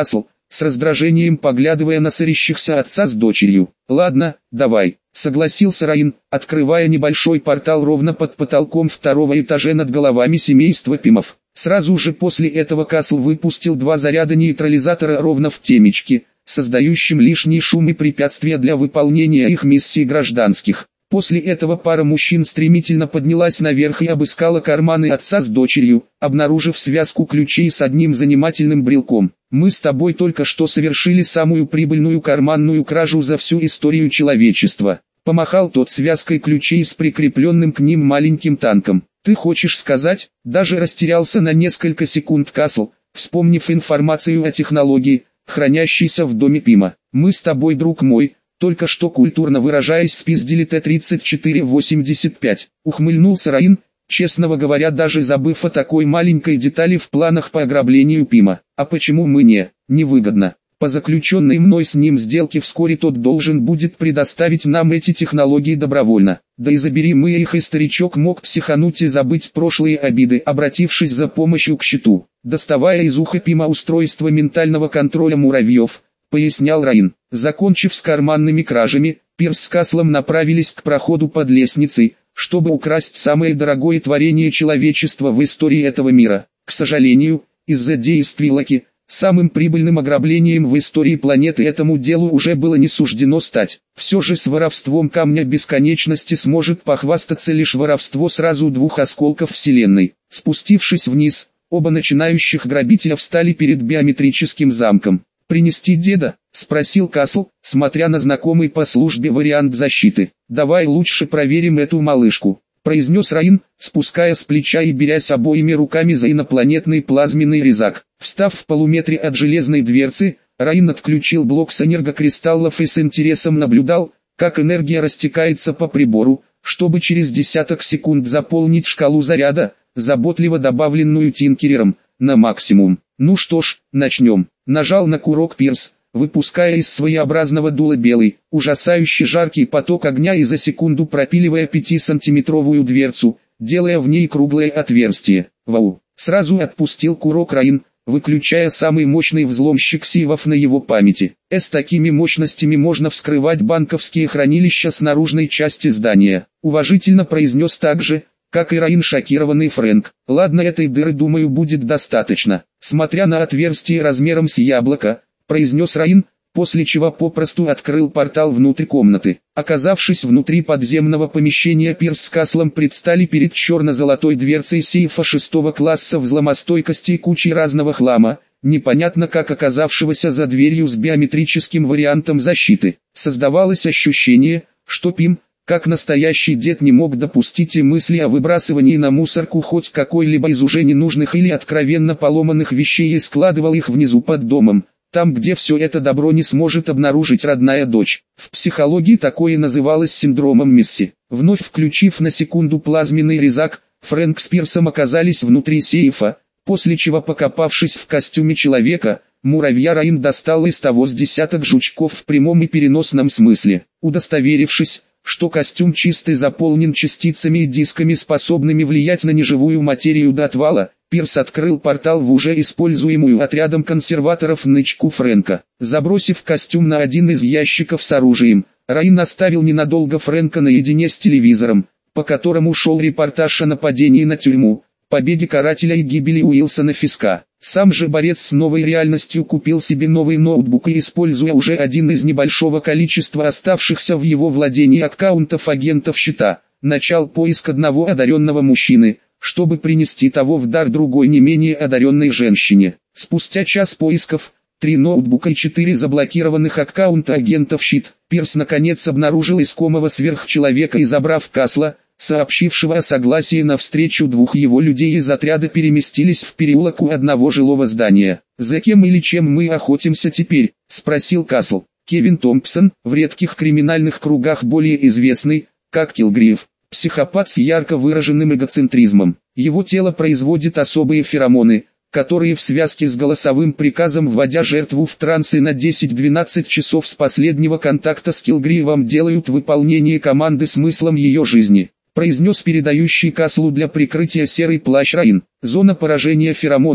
с раздражением поглядывая на ссорящихся отца с дочерью. «Ладно, давай», — согласился Раин, открывая небольшой портал ровно под потолком второго этажа над головами семейства Пимов. Сразу же после этого Касл выпустил два заряда нейтрализатора ровно в темечки, создающим лишний шум и препятствия для выполнения их миссий гражданских. После этого пара мужчин стремительно поднялась наверх и обыскала карманы отца с дочерью, обнаружив связку ключей с одним занимательным брелком. «Мы с тобой только что совершили самую прибыльную карманную кражу за всю историю человечества», — помахал тот связкой ключей с прикрепленным к ним маленьким танком. «Ты хочешь сказать?» — даже растерялся на несколько секунд Касл, вспомнив информацию о технологии, хранящейся в доме Пима. «Мы с тобой, друг мой, только что, культурно выражаясь, спиздили Т тридцать четыре восемьдесят пять, ухмыльнулся Раин, честно говоря, даже забыв о такой маленькой детали в планах по ограблению Пима. «А почему мы не? Невыгодно. По заключенной мной с ним сделке вскоре тот должен будет предоставить нам эти технологии добровольно. Да и забери мы их, и старичок мог психануть и забыть прошлые обиды, обратившись за помощью к щиту, доставая из уха Пима устройство ментального контроля муравьев», — пояснял Раин. Закончив с карманными кражами, Пирс с Каслом направились к проходу под лестницей, чтобы украсть самое дорогое творение человечества в истории этого мира. К сожалению, из-за действий Локи, самым прибыльным ограблением в истории планеты этому делу уже было не суждено стать. Все же с воровством Камня Бесконечности сможет похвастаться лишь воровство сразу двух осколков Вселенной. Спустившись вниз, оба начинающих грабителя встали перед биометрическим замком. «Принести деда?» — спросил Касл, смотря на знакомый по службе вариант защиты. «Давай лучше проверим эту малышку», — произнес Раин, спуская с плеча и берясь обоими руками за инопланетный плазменный резак. Встав в полуметре от железной дверцы, Раин отключил блок с энергокристаллов и с интересом наблюдал, как энергия растекается по прибору, чтобы через десяток секунд заполнить шкалу заряда, заботливо добавленную Тинкерером, на максимум. «Ну что ж, начнем». Нажал на курок Пирс, выпуская из своеобразного дула белый, ужасающий жаркий поток огня и за секунду пропиливая пятисантиметровую дверцу, делая в ней круглое отверстие. «Вау!» Сразу отпустил курок Раин, выключая самый мощный взломщик сейвов на его памяти. С такими мощностями можно вскрывать банковские хранилища с наружной части здания. Уважительно произнес также, как и Раин, шокированный Фрэнк. «Ладно, этой дыры, думаю, будет достаточно», смотря на отверстие размером с яблоко, произнес Раин, после чего попросту открыл портал внутрь комнаты. Оказавшись внутри подземного помещения, Пирс с Каслом предстали перед черно-золотой дверцей сейфа шестого класса взломостойкости и кучей разного хлама, непонятно как оказавшегося за дверью с биометрическим вариантом защиты. Создавалось ощущение, что Пим, как настоящий дед, не мог допустить и мысли о выбрасывании на мусорку хоть какой-либо из уже ненужных или откровенно поломанных вещей и складывал их внизу под домом, там где все это добро не сможет обнаружить родная дочь. В психологии такое называлось синдромом Мисси. Вновь включив на секунду плазменный резак, Фрэнк с Пирсом оказались внутри сейфа, после чего, покопавшись в костюме человека, муравья, Раин достал из того с десяток жучков в прямом и переносном смысле. Удостоверившись, что костюм чистый, заполнен частицами и дисками, способными влиять на неживую материю до отвала, Пирс открыл портал в уже используемую отрядом консерваторов нычку Фрэнка. Забросив костюм на один из ящиков с оружием, Раин оставил ненадолго Фрэнка наедине с телевизором, по которому шел репортаж о нападении на тюрьму, побеге карателя и гибели Уилсона Фиска. Сам же борец с новой реальностью купил себе новый ноутбук и, используя уже один из небольшого количества оставшихся в его владении аккаунтов агентов щита, начал поиск одного одаренного мужчины, чтобы принести того в дар другой не менее одаренной женщине. Спустя час поисков, три ноутбука и четыре заблокированных аккаунта агентов щит, Пирс наконец обнаружил искомого сверхчеловека и, забрав Касла, сообщившего о согласии на встречу двух его людей из отряда, переместились в переулок у одного жилого здания. «За кем или чем мы охотимся теперь?» — спросил Касл. Кевин Томпсон, в редких криминальных кругах более известный, как Киллгриф, психопат с ярко выраженным эгоцентризмом. Его тело производит особые феромоны, которые в связке с голосовым приказом, вводя жертву в трансы на десять-двенадцать часов с последнего контакта с Киллгривом, делают выполнение команды смыслом ее жизни, произнес передающий Каслу для прикрытия серый плащ Раин. Зона поражения феромонами,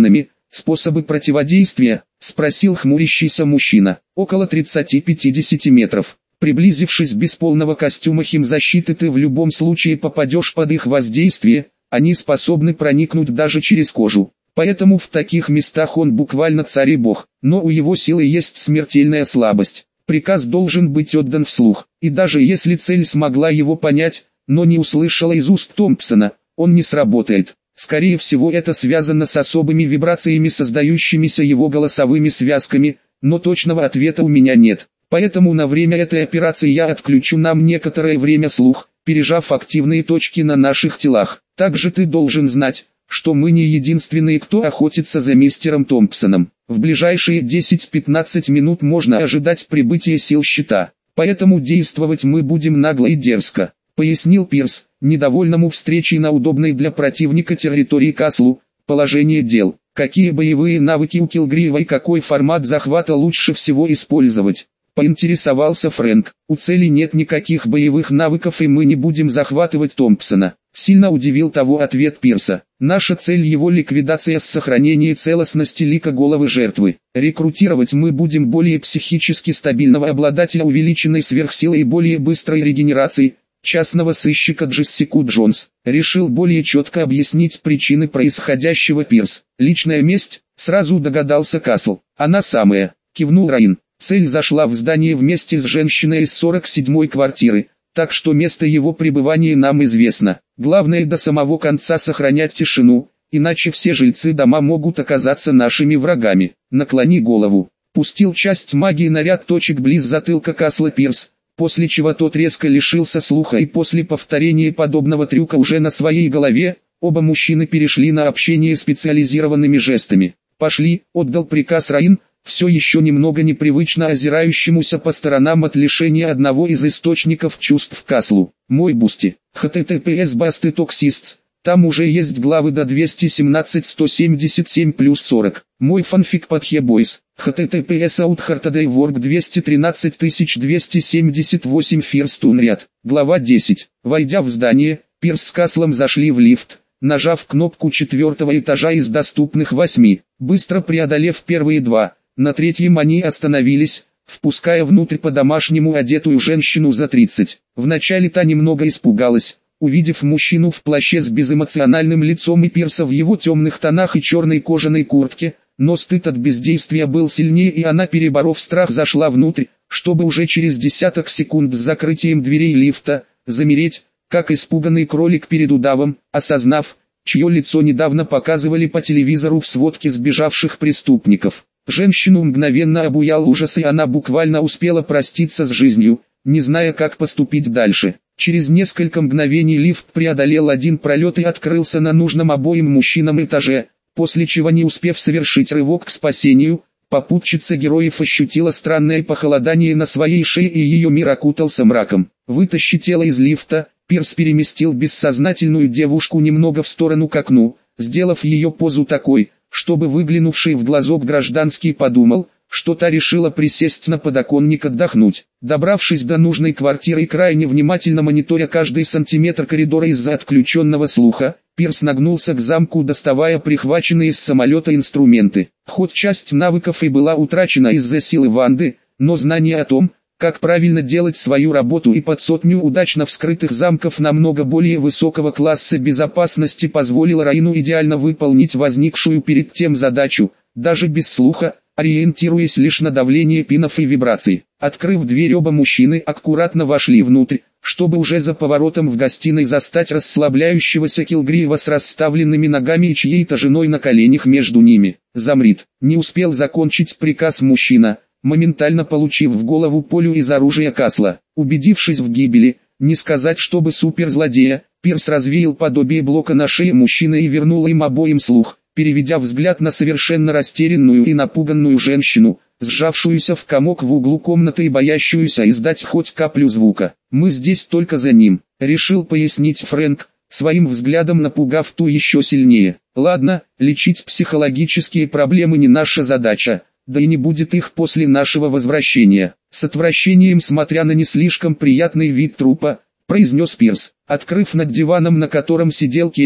Способы противодействия? Спросил хмурящийся мужчина. Около тридцати-пятидесяти метров. Приблизившись без полного костюма химзащиты, ты в любом случае попадешь под их воздействие, они способны проникнуть даже через кожу. Поэтому в таких местах он буквально царь и бог, но у его силы есть смертельная слабость. Приказ должен быть отдан вслух, и даже если цель смогла его понять, но не услышала из уст Томпсона, он не сработает. Скорее всего, это связано с особыми вибрациями, создающимися его голосовыми связками, но точного ответа у меня нет. Поэтому на время этой операции я отключу нам некоторое время слух, пережав активные точки на наших телах. Также ты должен знать, что мы не единственные, кто охотится за мистером Томпсоном. В ближайшие десять-пятнадцать минут можно ожидать прибытия сил щита, поэтому действовать мы будем нагло и дерзко, пояснил Пирс, недовольному встречей на удобной для противника территории Каслу. Положение дел. Какие боевые навыки у Килгрива и какой формат захвата лучше всего использовать? Поинтересовался Фрэнк. У цели нет никаких боевых навыков, и мы не будем захватывать Томпсона. Сильно удивил того ответ Пирса. Наша цель его ликвидация с сохранением целостности лика головы жертвы. Рекрутировать мы будем более психически стабильного обладателя увеличенной сверхсилы и более быстрой регенерации, частного сыщика Джессику Джонс. Решил более четко объяснить причины происходящего Пирс. Личная месть, сразу догадался Касл. Она самая, кивнул Раин. Цель зашла в здание вместе с женщиной из сорок седьмой квартиры, так что место его пребывания нам известно. Главное до самого конца сохранять тишину, иначе все жильцы дома могут оказаться нашими врагами. Наклони голову. Пустил часть магии на ряд точек близ затылка Касла Пирс, после чего тот резко лишился слуха, и после повторения подобного трюка уже на своей голове, оба мужчины перешли на общение специализированными жестами. «Пошли», — отдал приказ Раин, все еще немного непривычно озирающемуся по сторонам от лишения одного из источников чувств Каслу. Мой бусти. эйч ти ти пи эс басты токсистс. Там уже есть главы до двести семнадцать сто семьдесят семь плюс сорок. Мой фанфик под Хебойс. эйч ти ти пи эс Outhartedaywork двести тринадцать тысяч двести семьдесят восемь Фирстун ряд. Глава десять. Войдя в здание, Пирс с Каслом зашли в лифт, нажав кнопку четвертого этажа из доступных восьми. Быстро преодолев первые два, на третьем они остановились, впуская внутрь по-домашнему одетую женщину за тридцать. Вначале та немного испугалась, увидев мужчину в плаще с безэмоциональным лицом и Пирса в его темных тонах и черной кожаной куртке, но стыд от бездействия был сильнее, и она, переборов страх, зашла внутрь, чтобы уже через десяток секунд с закрытием дверей лифта замереть, как испуганный кролик перед удавом, осознав, чье лицо недавно показывали по телевизору в сводке сбежавших преступников. Женщину мгновенно обуял ужас, и она буквально успела проститься с жизнью, не зная, как поступить дальше. Через несколько мгновений лифт преодолел один пролет и открылся на нужном обоим мужчинам этаже, после чего, не успев совершить рывок к спасению, попутчица героев ощутила странное похолодание на своей шее, и ее мир окутался мраком. Вытащив тело из лифта, Пирс переместил бессознательную девушку немного в сторону к окну, сделав ее позу такой, чтобы выглянувший в глазок гражданский подумал, что та решила присесть на подоконник отдохнуть. Добравшись до нужной квартиры и крайне внимательно мониторя каждый сантиметр коридора из-за отключенного слуха, Пирс нагнулся к замку, доставая прихваченные с самолета инструменты. Хоть часть навыков и была утрачена из-за силы Ванды, но знание о том, как правильно делать свою работу, и под сотню удачно вскрытых замков намного более высокого класса безопасности позволило Раину идеально выполнить возникшую перед тем задачу, даже без слуха, ориентируясь лишь на давление пинов и вибраций. Открыв дверь, оба мужчины аккуратно вошли внутрь, чтобы уже за поворотом в гостиной застать расслабляющегося Килгрива с расставленными ногами и чьей-то женой на коленях между ними. «Замрит!» Не успел закончить приказ мужчина, моментально получив в голову пулю из оружия Касла. Убедившись в гибели, не сказать чтобы суперзлодея, Пирс развеял подобие блока на шее мужчины и вернул им обоим слух, переведя взгляд на совершенно растерянную и напуганную женщину, сжавшуюся в комок в углу комнаты и боящуюся издать хоть каплю звука. «Мы здесь только за ним», — решил пояснить Фрэнк, своим взглядом напугав ту еще сильнее. «Ладно, лечить психологические проблемы не наша задача, да и не будет их после нашего возвращения». С отвращением, смотря на не слишком приятный вид трупа, произнес Пирс. Открыв над диваном, на котором сидел Кевин,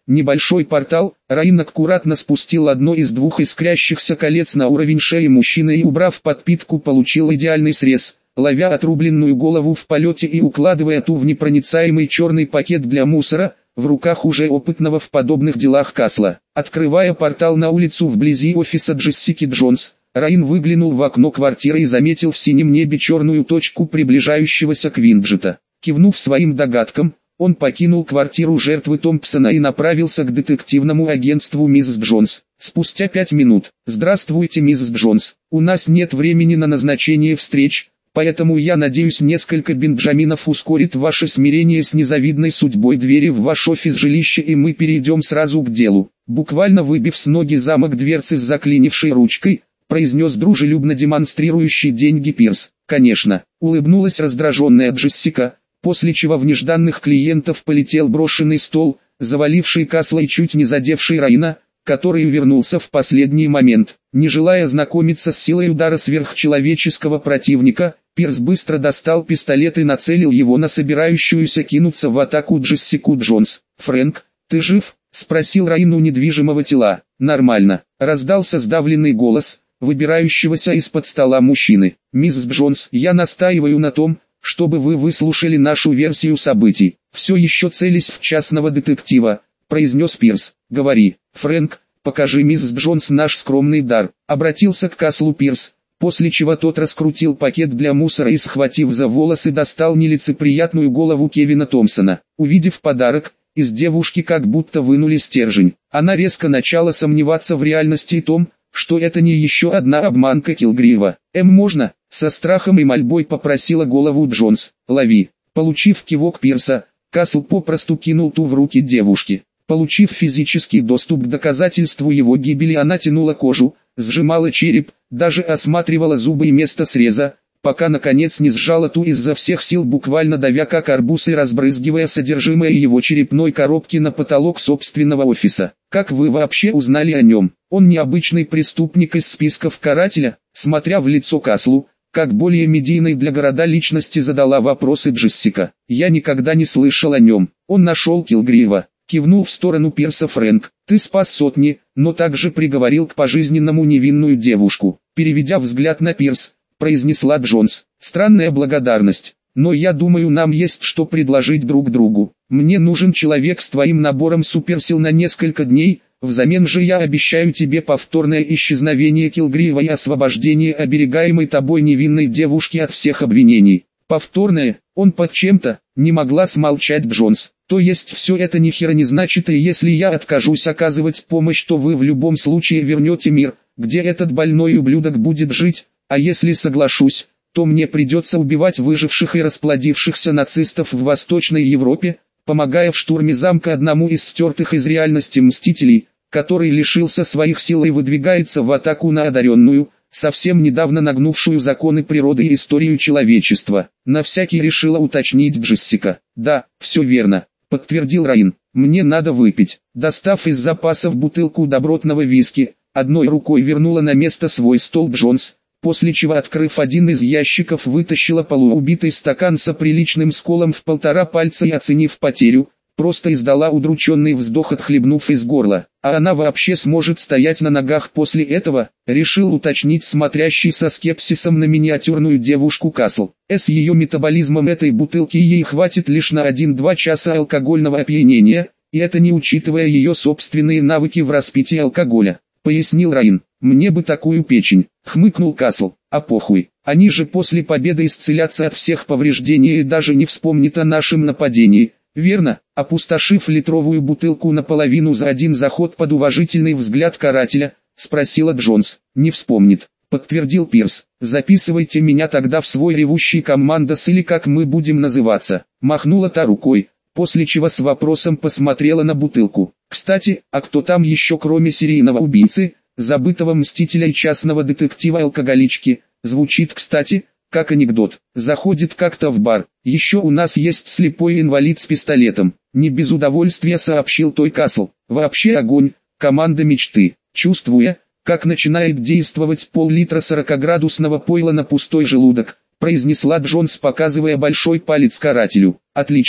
Небольшой портал. Раин аккуратно спустил одно из двух искрящихся колец на уровень шеи мужчины и, убрав подпитку, получил идеальный срез, ловя отрубленную голову в полете и укладывая ту в непроницаемый черный пакет для мусора, в руках уже опытного в подобных делах Касла. Открывая портал на улицу вблизи офиса Джессики Джонс, Раин выглянул в окно квартиры и заметил в синем небе черную точку приближающегося Квинджета. Кивнув своим догадкам, он покинул квартиру жертвы Томпсона и направился к детективному агентству миссис Джонс. Спустя пять минут. «Здравствуйте, миссис Джонс. У нас нет времени на назначение встреч, поэтому я надеюсь, несколько бенджаминов ускорит ваше смирение с незавидной судьбой двери в ваш офис жилища, и мы перейдем сразу к делу». Буквально выбив с ноги замок дверцы с заклинившей ручкой, произнес дружелюбно демонстрирующий деньги Пирс. «Конечно», — улыбнулась раздраженная Джессика, после чего в нежданных клиентов полетел брошенный стол, заваливший Касла и чуть не задевший Раина, который вернулся в последний момент. Не желая знакомиться с силой удара сверхчеловеческого противника, Пирс быстро достал пистолет и нацелил его на собирающуюся кинуться в атаку Джессику Джонс. «Фрэнк, ты жив?» — спросил Раин у недвижимого тела. «Нормально», — раздался сдавленный голос выбирающегося из-под стола мужчины. «Миссис Джонс, я настаиваю на том, чтобы вы выслушали нашу версию событий». «Все еще целясь в частного детектива», — произнес Пирс. «Говори, Фрэнк, покажи миссис Джонс наш скромный дар», — обратился к Каслу Пирс, после чего тот раскрутил пакет для мусора и, схватив за волосы, достал нелицеприятную голову Кевина Томпсона. Увидев подарок, из девушки как будто вынули стержень. Она резко начала сомневаться в реальности и том, что это не еще одна обманка Килгрива. «Эм, можно?» — со страхом и мольбой попросила голову Джонс. «Лови». Получив кивок Пирса, Касл попросту кинул ту в руки девушки. Получив физический доступ к доказательству его гибели, она тянула кожу, сжимала череп, даже осматривала зубы и место среза, пока наконец не сжала ту изо всех сил, буквально давя как арбуз и разбрызгивая содержимое его черепной коробки на потолок собственного офиса. «Как вы вообще узнали о нем? Он необычный преступник из списков карателя?» Смотря в лицо Каслу, как более медийной для города личности, задала вопросы Джессика. «Я никогда не слышал о нем. Он нашел Килгрива». Кивнул в сторону Пирса Фрэнк. «Ты спас сотни, но также приговорил к пожизненному невинную девушку». Переведя взгляд на Пирс, произнесла Джонс. «Странная благодарность, но я думаю, нам есть что предложить друг другу. Мне нужен человек с твоим набором суперсил на несколько дней, взамен же я обещаю тебе повторное исчезновение Килгрива и освобождение оберегаемой тобой невинной девушки от всех обвинений». «Повторное? Он под чем-то?» — не могла смолчать Джонс. «То есть все это ни хера не значит, и если я откажусь оказывать помощь, то вы в любом случае вернете мир, где этот больной ублюдок будет жить, а если соглашусь, то мне придется убивать выживших и расплодившихся нацистов в Восточной Европе, помогая в штурме замка одному из стертых из реальности мстителей, который лишился своих сил и выдвигается в атаку на одаренную, совсем недавно нагнувшую законы природы и историю человечества». На всякий решила уточнить Джессика. «Да, все верно», — подтвердил Раин. «Мне надо выпить». Достав из запасов бутылку добротного виски, одной рукой вернула на место свой стол Джонс, после чего, открыв один из ящиков, вытащила полуубитый стакан с приличным сколом в полтора пальца и, оценив потерю, просто издала удрученный вздох, отхлебнув из горла. «А она вообще сможет стоять на ногах после этого?» — решил уточнить смотрящий со скепсисом на миниатюрную девушку Касл. «С ее метаболизмом этой бутылки ей хватит лишь на один-два часа алкогольного опьянения, и это не учитывая ее собственные навыки в распитии алкоголя», — пояснил Раин. «Мне бы такую печень», — хмыкнул Касл. «А похуй, они же после победы исцелятся от всех повреждений и даже не вспомнят о нашем нападении». «Верно», — опустошив литровую бутылку наполовину за один заход под уважительный взгляд карателя, спросила Джонс. «Не вспомнит», — подтвердил Пирс. «Записывайте меня тогда в свой ревущий командос, или как мы будем называться». Махнула та рукой, после чего с вопросом посмотрела на бутылку. «Кстати, а кто там еще, кроме серийного убийцы, забытого мстителя и частного детектива-алкоголички?» Звучит, кстати, как анекдот. Заходит как-то в бар. «Еще у нас есть слепой инвалид с пистолетом». Не без удовольствия сообщил той Касл. «Вообще огонь, команда мечты». Чувствуя, как начинает действовать пол-литра сорокаградусного пойла на пустой желудок, произнесла Джонс, показывая большой палец карателю. «Отлично,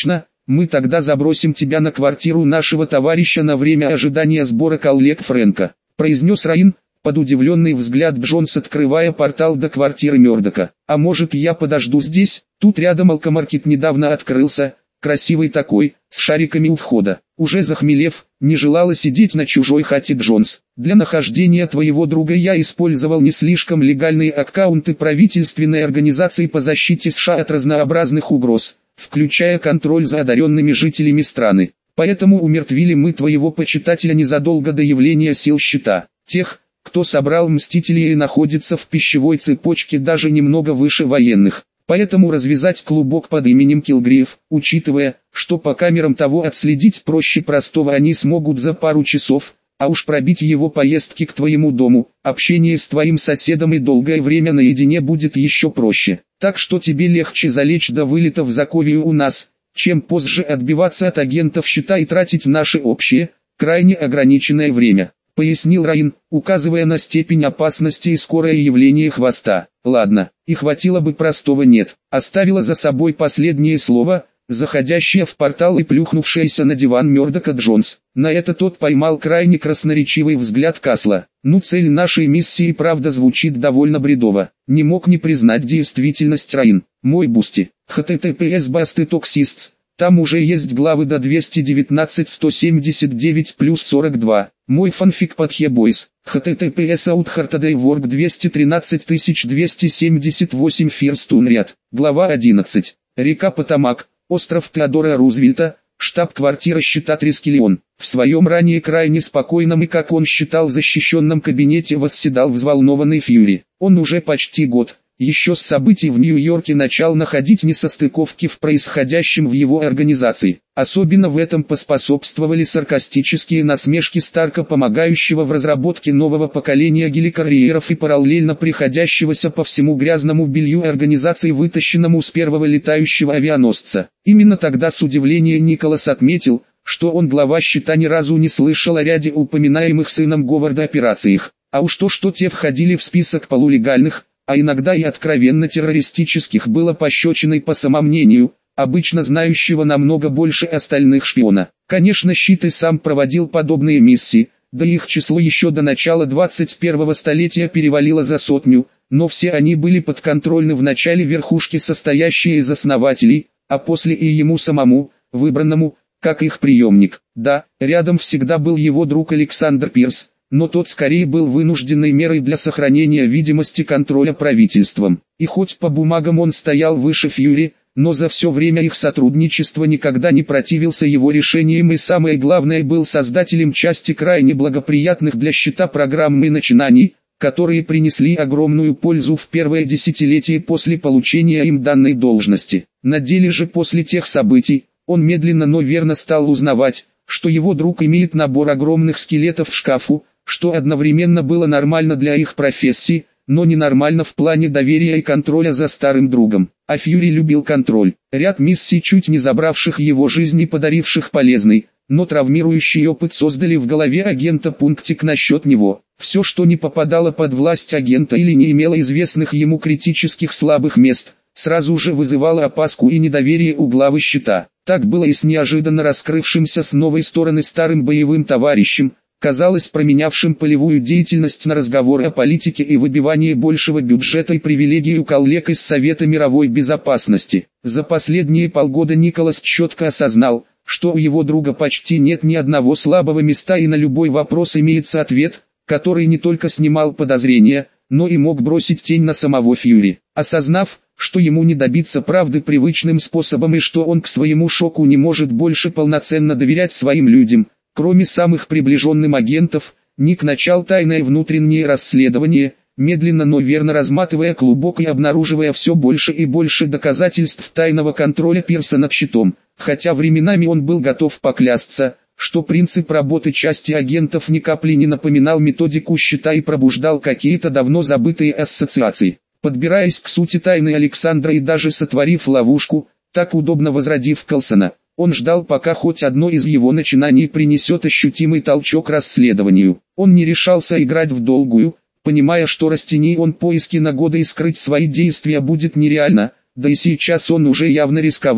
мы тогда забросим тебя на квартиру нашего товарища на время ожидания сбора коллег Фрэнка», произнес Раин, под удивленный взгляд Джонс, открывая портал до квартиры Мёрдока. «А может, я подожду здесь? Тут рядом алкомаркет недавно открылся, красивый такой, с шариками у входа». Уже захмелев, не желала сидеть на чужой хате Джонс. «Для нахождения твоего друга я использовал не слишком легальные аккаунты правительственной организации по защите США от разнообразных угроз, включая контроль за одаренными жителями страны. Поэтому умертвили мы твоего почитателя незадолго до явления сил щита. Тех, кто собрал Мстителей и находится в пищевой цепочке даже немного выше военных. Поэтому развязать клубок под именем Килгриев, учитывая, что по камерам того отследить проще простого они смогут за пару часов, а уж пробить его поездки к твоему дому, общение с твоим соседом и долгое время наедине будет еще проще. Так что тебе легче залечь до вылета в Заковию у нас, чем позже отбиваться от агентов щита и тратить наше общее, крайне ограниченное время», пояснил Раин, указывая на степень опасности и скорое явление хвоста. «Ладно, и хватило бы простого «нет», оставила за собой последнее слово, заходящая в портал и плюхнувшаяся на диван Мёрдока Джонс. На это тот поймал крайне красноречивый взгляд Касла. «Ну, цель нашей миссии правда звучит довольно бредово. Не мог не признать действительность Раин. Мой бусти. эйч ти ти пи эс басты токсистс. Там уже есть главы до двести девятнадцать сто семьдесят девять плюс сорок два. Мой фанфик под Хебойс. эйч ти ти пи эс Outhartedaywork двести тринадцать тысяч двести семьдесят восемь First Unread. Глава одиннадцать. Река Потамак. Остров Теодора Рузвельта, штаб-квартира щита Трискелион. В своем ранее крайне спокойном и, как он считал, защищенном кабинете восседал взволнованный Фьюри. Он уже почти год, еще с событий в Нью-Йорке, начал находить несостыковки в происходящем в его организации. Особенно в этом поспособствовали саркастические насмешки Старка, помогающего в разработке нового поколения геликарьеров и параллельно приходящегося по всему грязному белью организации, вытащенному с первого летающего авианосца. Именно тогда с удивлением Николас отметил, что он, глава щита, ни разу не слышал о ряде упоминаемых сыном Говарда операциях. А уж то, что те входили в список полулегальных, а иногда и откровенно террористических, было пощечиной по самомнению, обычно знающего намного больше остальных шпиона. Конечно, щит и сам проводил подобные миссии, да их число еще до начала двадцать первого столетия перевалило за сотню, но все они были подконтрольны в начале верхушки, состоящей из основателей, а после и ему самому, выбранному, как их преемник. Да, рядом всегда был его друг Александр Пирс, но тот скорее был вынужденной мерой для сохранения видимости контроля правительством. И хоть по бумагам он стоял выше Фьюри, но за все время их сотрудничества никогда не противился его решениям и, самое главное, был создателем части крайне благоприятных для щита программ и начинаний, которые принесли огромную пользу в первое десятилетие после получения им данной должности. На деле же после тех событий, он медленно, но верно стал узнавать, что его друг имеет набор огромных скелетов в шкафу, что одновременно было нормально для их профессии, но ненормально в плане доверия и контроля за старым другом. А Фьюри любил контроль. Ряд миссий, чуть не забравших его жизнь и подаривших полезный, но травмирующий опыт, создали в голове агента пунктик насчет него. Все, что не попадало под власть агента или не имело известных ему критических слабых мест, сразу же вызывало опаску и недоверие у главы щита. Так было и с неожиданно раскрывшимся с новой стороны старым боевым товарищем, казалось, променявшим полевую деятельность на разговоры о политике и выбивании большего бюджета и привилегий у коллег из Совета мировой безопасности. За последние полгода Николас четко осознал, что у его друга почти нет ни одного слабого места, и на любой вопрос имеется ответ, который не только снимал подозрения, но и мог бросить тень на самого Фьюри. Осознав, что ему не добиться правды привычным способом и что он к своему шоку не может больше полноценно доверять своим людям, кроме самых приближенных агентов, Ник начал тайное внутреннее расследование, медленно, но верно разматывая клубок и обнаруживая все больше и больше доказательств тайного контроля Пирса над щитом, хотя временами он был готов поклясться, что принцип работы части агентов ни капли не напоминал методику щита и пробуждал какие-то давно забытые ассоциации. Подбираясь к сути тайны Александра и даже сотворив ловушку, так удобно возродив Калсона, он ждал, пока хоть одно из его начинаний принесет ощутимый толчок расследованию. Он не решался играть в долгую, понимая, что растяни он поиски на годы и скрыть свои действия будет нереально, да и сейчас он уже явно рисковал,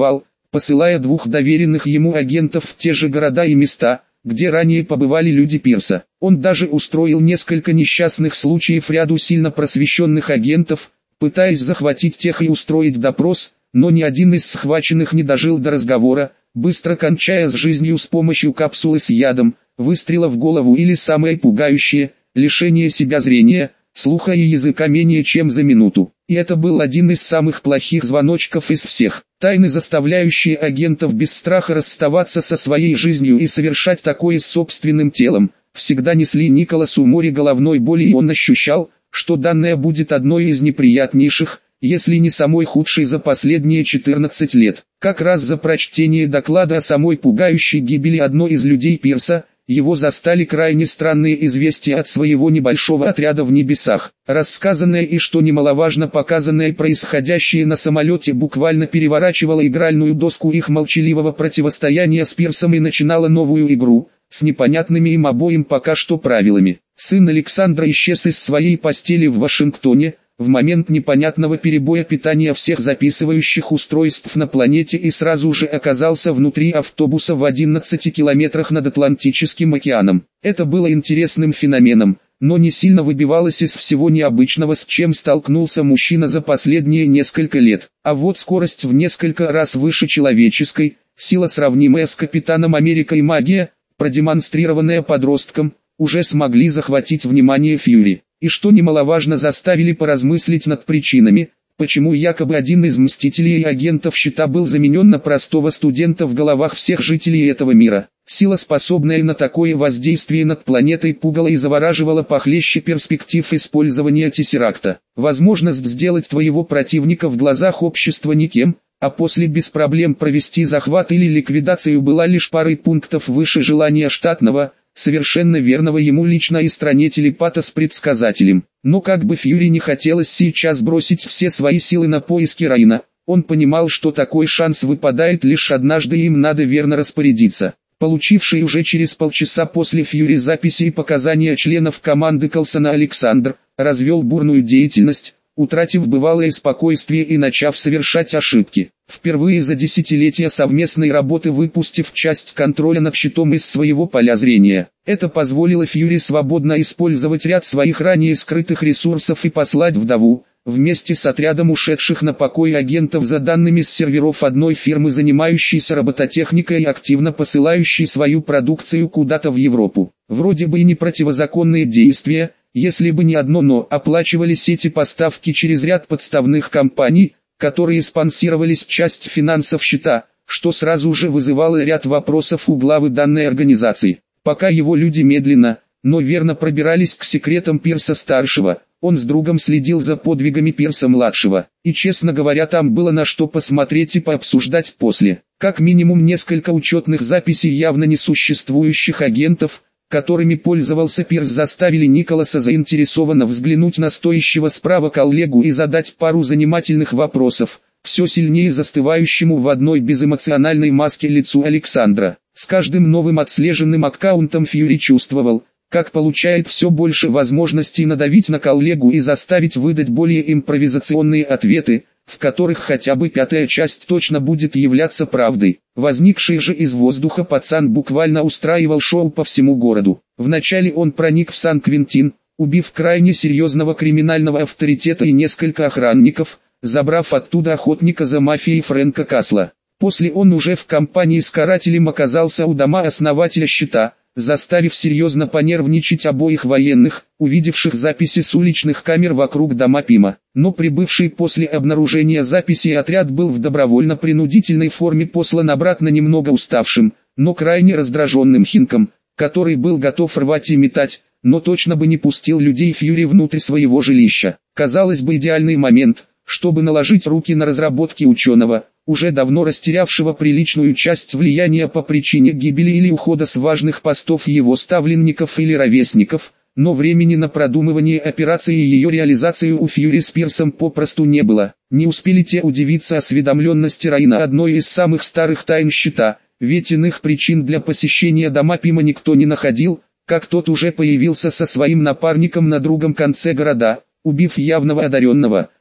посылая двух доверенных ему агентов в те же города и места, где ранее побывали люди Пирса. Он даже устроил несколько несчастных случаев ряду сильно просвещенных агентов, пытаясь захватить тех и устроить допрос, но ни один из схваченных не дожил до разговора, быстро кончая с жизнью с помощью капсулы с ядом, выстрела в голову или самое пугающее, лишение себя зрения, слуха и языка менее чем за минуту. И это был один из самых плохих звоночков из всех. Тайны, заставляющие агентов без страха расставаться со своей жизнью и совершать такое с собственным телом, всегда несли Николасу море головной боли, и он ощущал, что данное будет одной из неприятнейших, если не самой худшей за последние четырнадцать лет. Как раз за прочтение доклада о самой пугающей гибели одной из людей Пирса, его застали крайне странные известия от своего небольшого отряда в небесах. Рассказанное и, что немаловажно, показанное происходящее на самолете буквально переворачивало игральную доску их молчаливого противостояния с Пирсом и начинало новую игру, с непонятными им обоим пока что правилами. Сын Александра исчез из своей постели в Вашингтоне, в момент непонятного перебоя питания всех записывающих устройств на планете, и сразу же оказался внутри автобуса в одиннадцати километрах над Атлантическим океаном. Это было интересным феноменом, но не сильно выбивалось из всего необычного, с чем столкнулся мужчина за последние несколько лет. А вот скорость в несколько раз выше человеческой, сила, сравнимая с Капитаном Америка, и магия, продемонстрированная подростком, уже смогли захватить внимание Фьюри. И что немаловажно, заставили поразмыслить над причинами, почему якобы один из мстителей и агентов щита был заменен на простого студента в головах всех жителей этого мира. Сила, способная на такое воздействие над планетой, пугала и завораживала похлеще перспектив использования тессеракта. Возможность сделать твоего противника в глазах общества никем, а после без проблем провести захват или ликвидацию, была лишь парой пунктов выше желания штатного, совершенно верного ему лично и стране телепата с предсказателем. Но как бы Фьюри не хотелось сейчас бросить все свои силы на поиски Райна, он понимал, что такой шанс выпадает лишь однажды, и им надо верно распорядиться. Получивший уже через полчаса после Фьюри записи и показания членов команды Колсона, Александр развел бурную деятельность, утратив бывалое спокойствие и начав совершать ошибки. Впервые за десятилетия совместной работы выпустив часть контроля над щитом из своего поля зрения. Это позволило Фьюри свободно использовать ряд своих ранее скрытых ресурсов и послать вдову, вместе с отрядом ушедших на покой агентов за данными с серверов одной фирмы, занимающейся робототехникой и активно посылающей свою продукцию куда-то в Европу. Вроде бы и не противозаконные действия, если бы не одно но: оплачивались эти поставки через ряд подставных компаний, которые спонсировались часть финансов щита, что сразу же вызывало ряд вопросов у главы данной организации. Пока его люди медленно, но верно пробирались к секретам Пирса-старшего, он с другом следил за подвигами Пирса-младшего, и, честно говоря, там было на что посмотреть и пообсуждать после. Как минимум несколько учетных записей явно несуществующих агентов, которыми пользовался Пирс, заставили Николаса заинтересованно взглянуть на стоящего справа коллегу и задать пару занимательных вопросов, все сильнее застывающему в одной безэмоциональной маске лицу Александра. С каждым новым отслеженным аккаунтом Фьюри чувствовал, как получает все больше возможностей надавить на коллегу и заставить выдать более импровизационные ответы, в которых хотя бы пятая часть точно будет являться правдой. Возникший же из воздуха пацан буквально устраивал шоу по всему городу. Вначале он проник в Сан-Квентин, убив крайне серьезного криминального авторитета и несколько охранников, забрав оттуда охотника за мафией Фрэнка Касла. После он уже в компании с карателем оказался у дома основателя щита, заставив серьезно понервничать обоих военных, увидевших записи с уличных камер вокруг дома Пима. Но прибывший после обнаружения записей отряд был в добровольно-принудительной форме послан обратно немного уставшим, но крайне раздраженным Хинком, который был готов рвать и метать, но точно бы не пустил людей Фьюри внутрь своего жилища. Казалось бы, идеальный момент, чтобы наложить руки на разработки ученого, уже давно растерявшего приличную часть влияния по причине гибели или ухода с важных постов его ставленников или ровесников, но времени на продумывание операции и ее реализацию у Фьюри с Пирсом попросту не было. Не успели те удивиться осведомленности Райна одной из самых старых тайн щита, ведь иных причин для посещения дома Пима никто не находил, как тот уже появился со своим напарником на другом конце города, убив явного одаренного,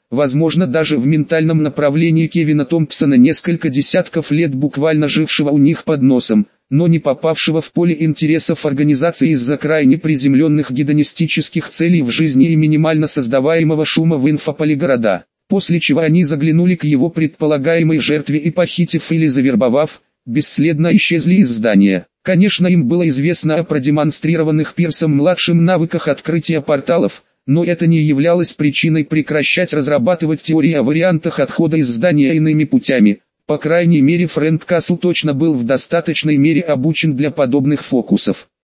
возможно даже в ментальном направлении Кевина Томпсона, несколько десятков лет буквально жившего у них под носом, но не попавшего в поле интересов организации из-за крайне приземленных гедонистических целей в жизни и минимально создаваемого шума в инфополе города. После чего они заглянули к его предполагаемой жертве и, похитив или завербовав, бесследно исчезли из здания. Конечно, им было известно о продемонстрированных Пирсом-младшим навыках открытия порталов, но это не являлось причиной прекращать разрабатывать теории о вариантах отхода из здания иными путями. По крайней мере, Фрэнк Касл точно был в достаточной мере обучен для подобных фокусов.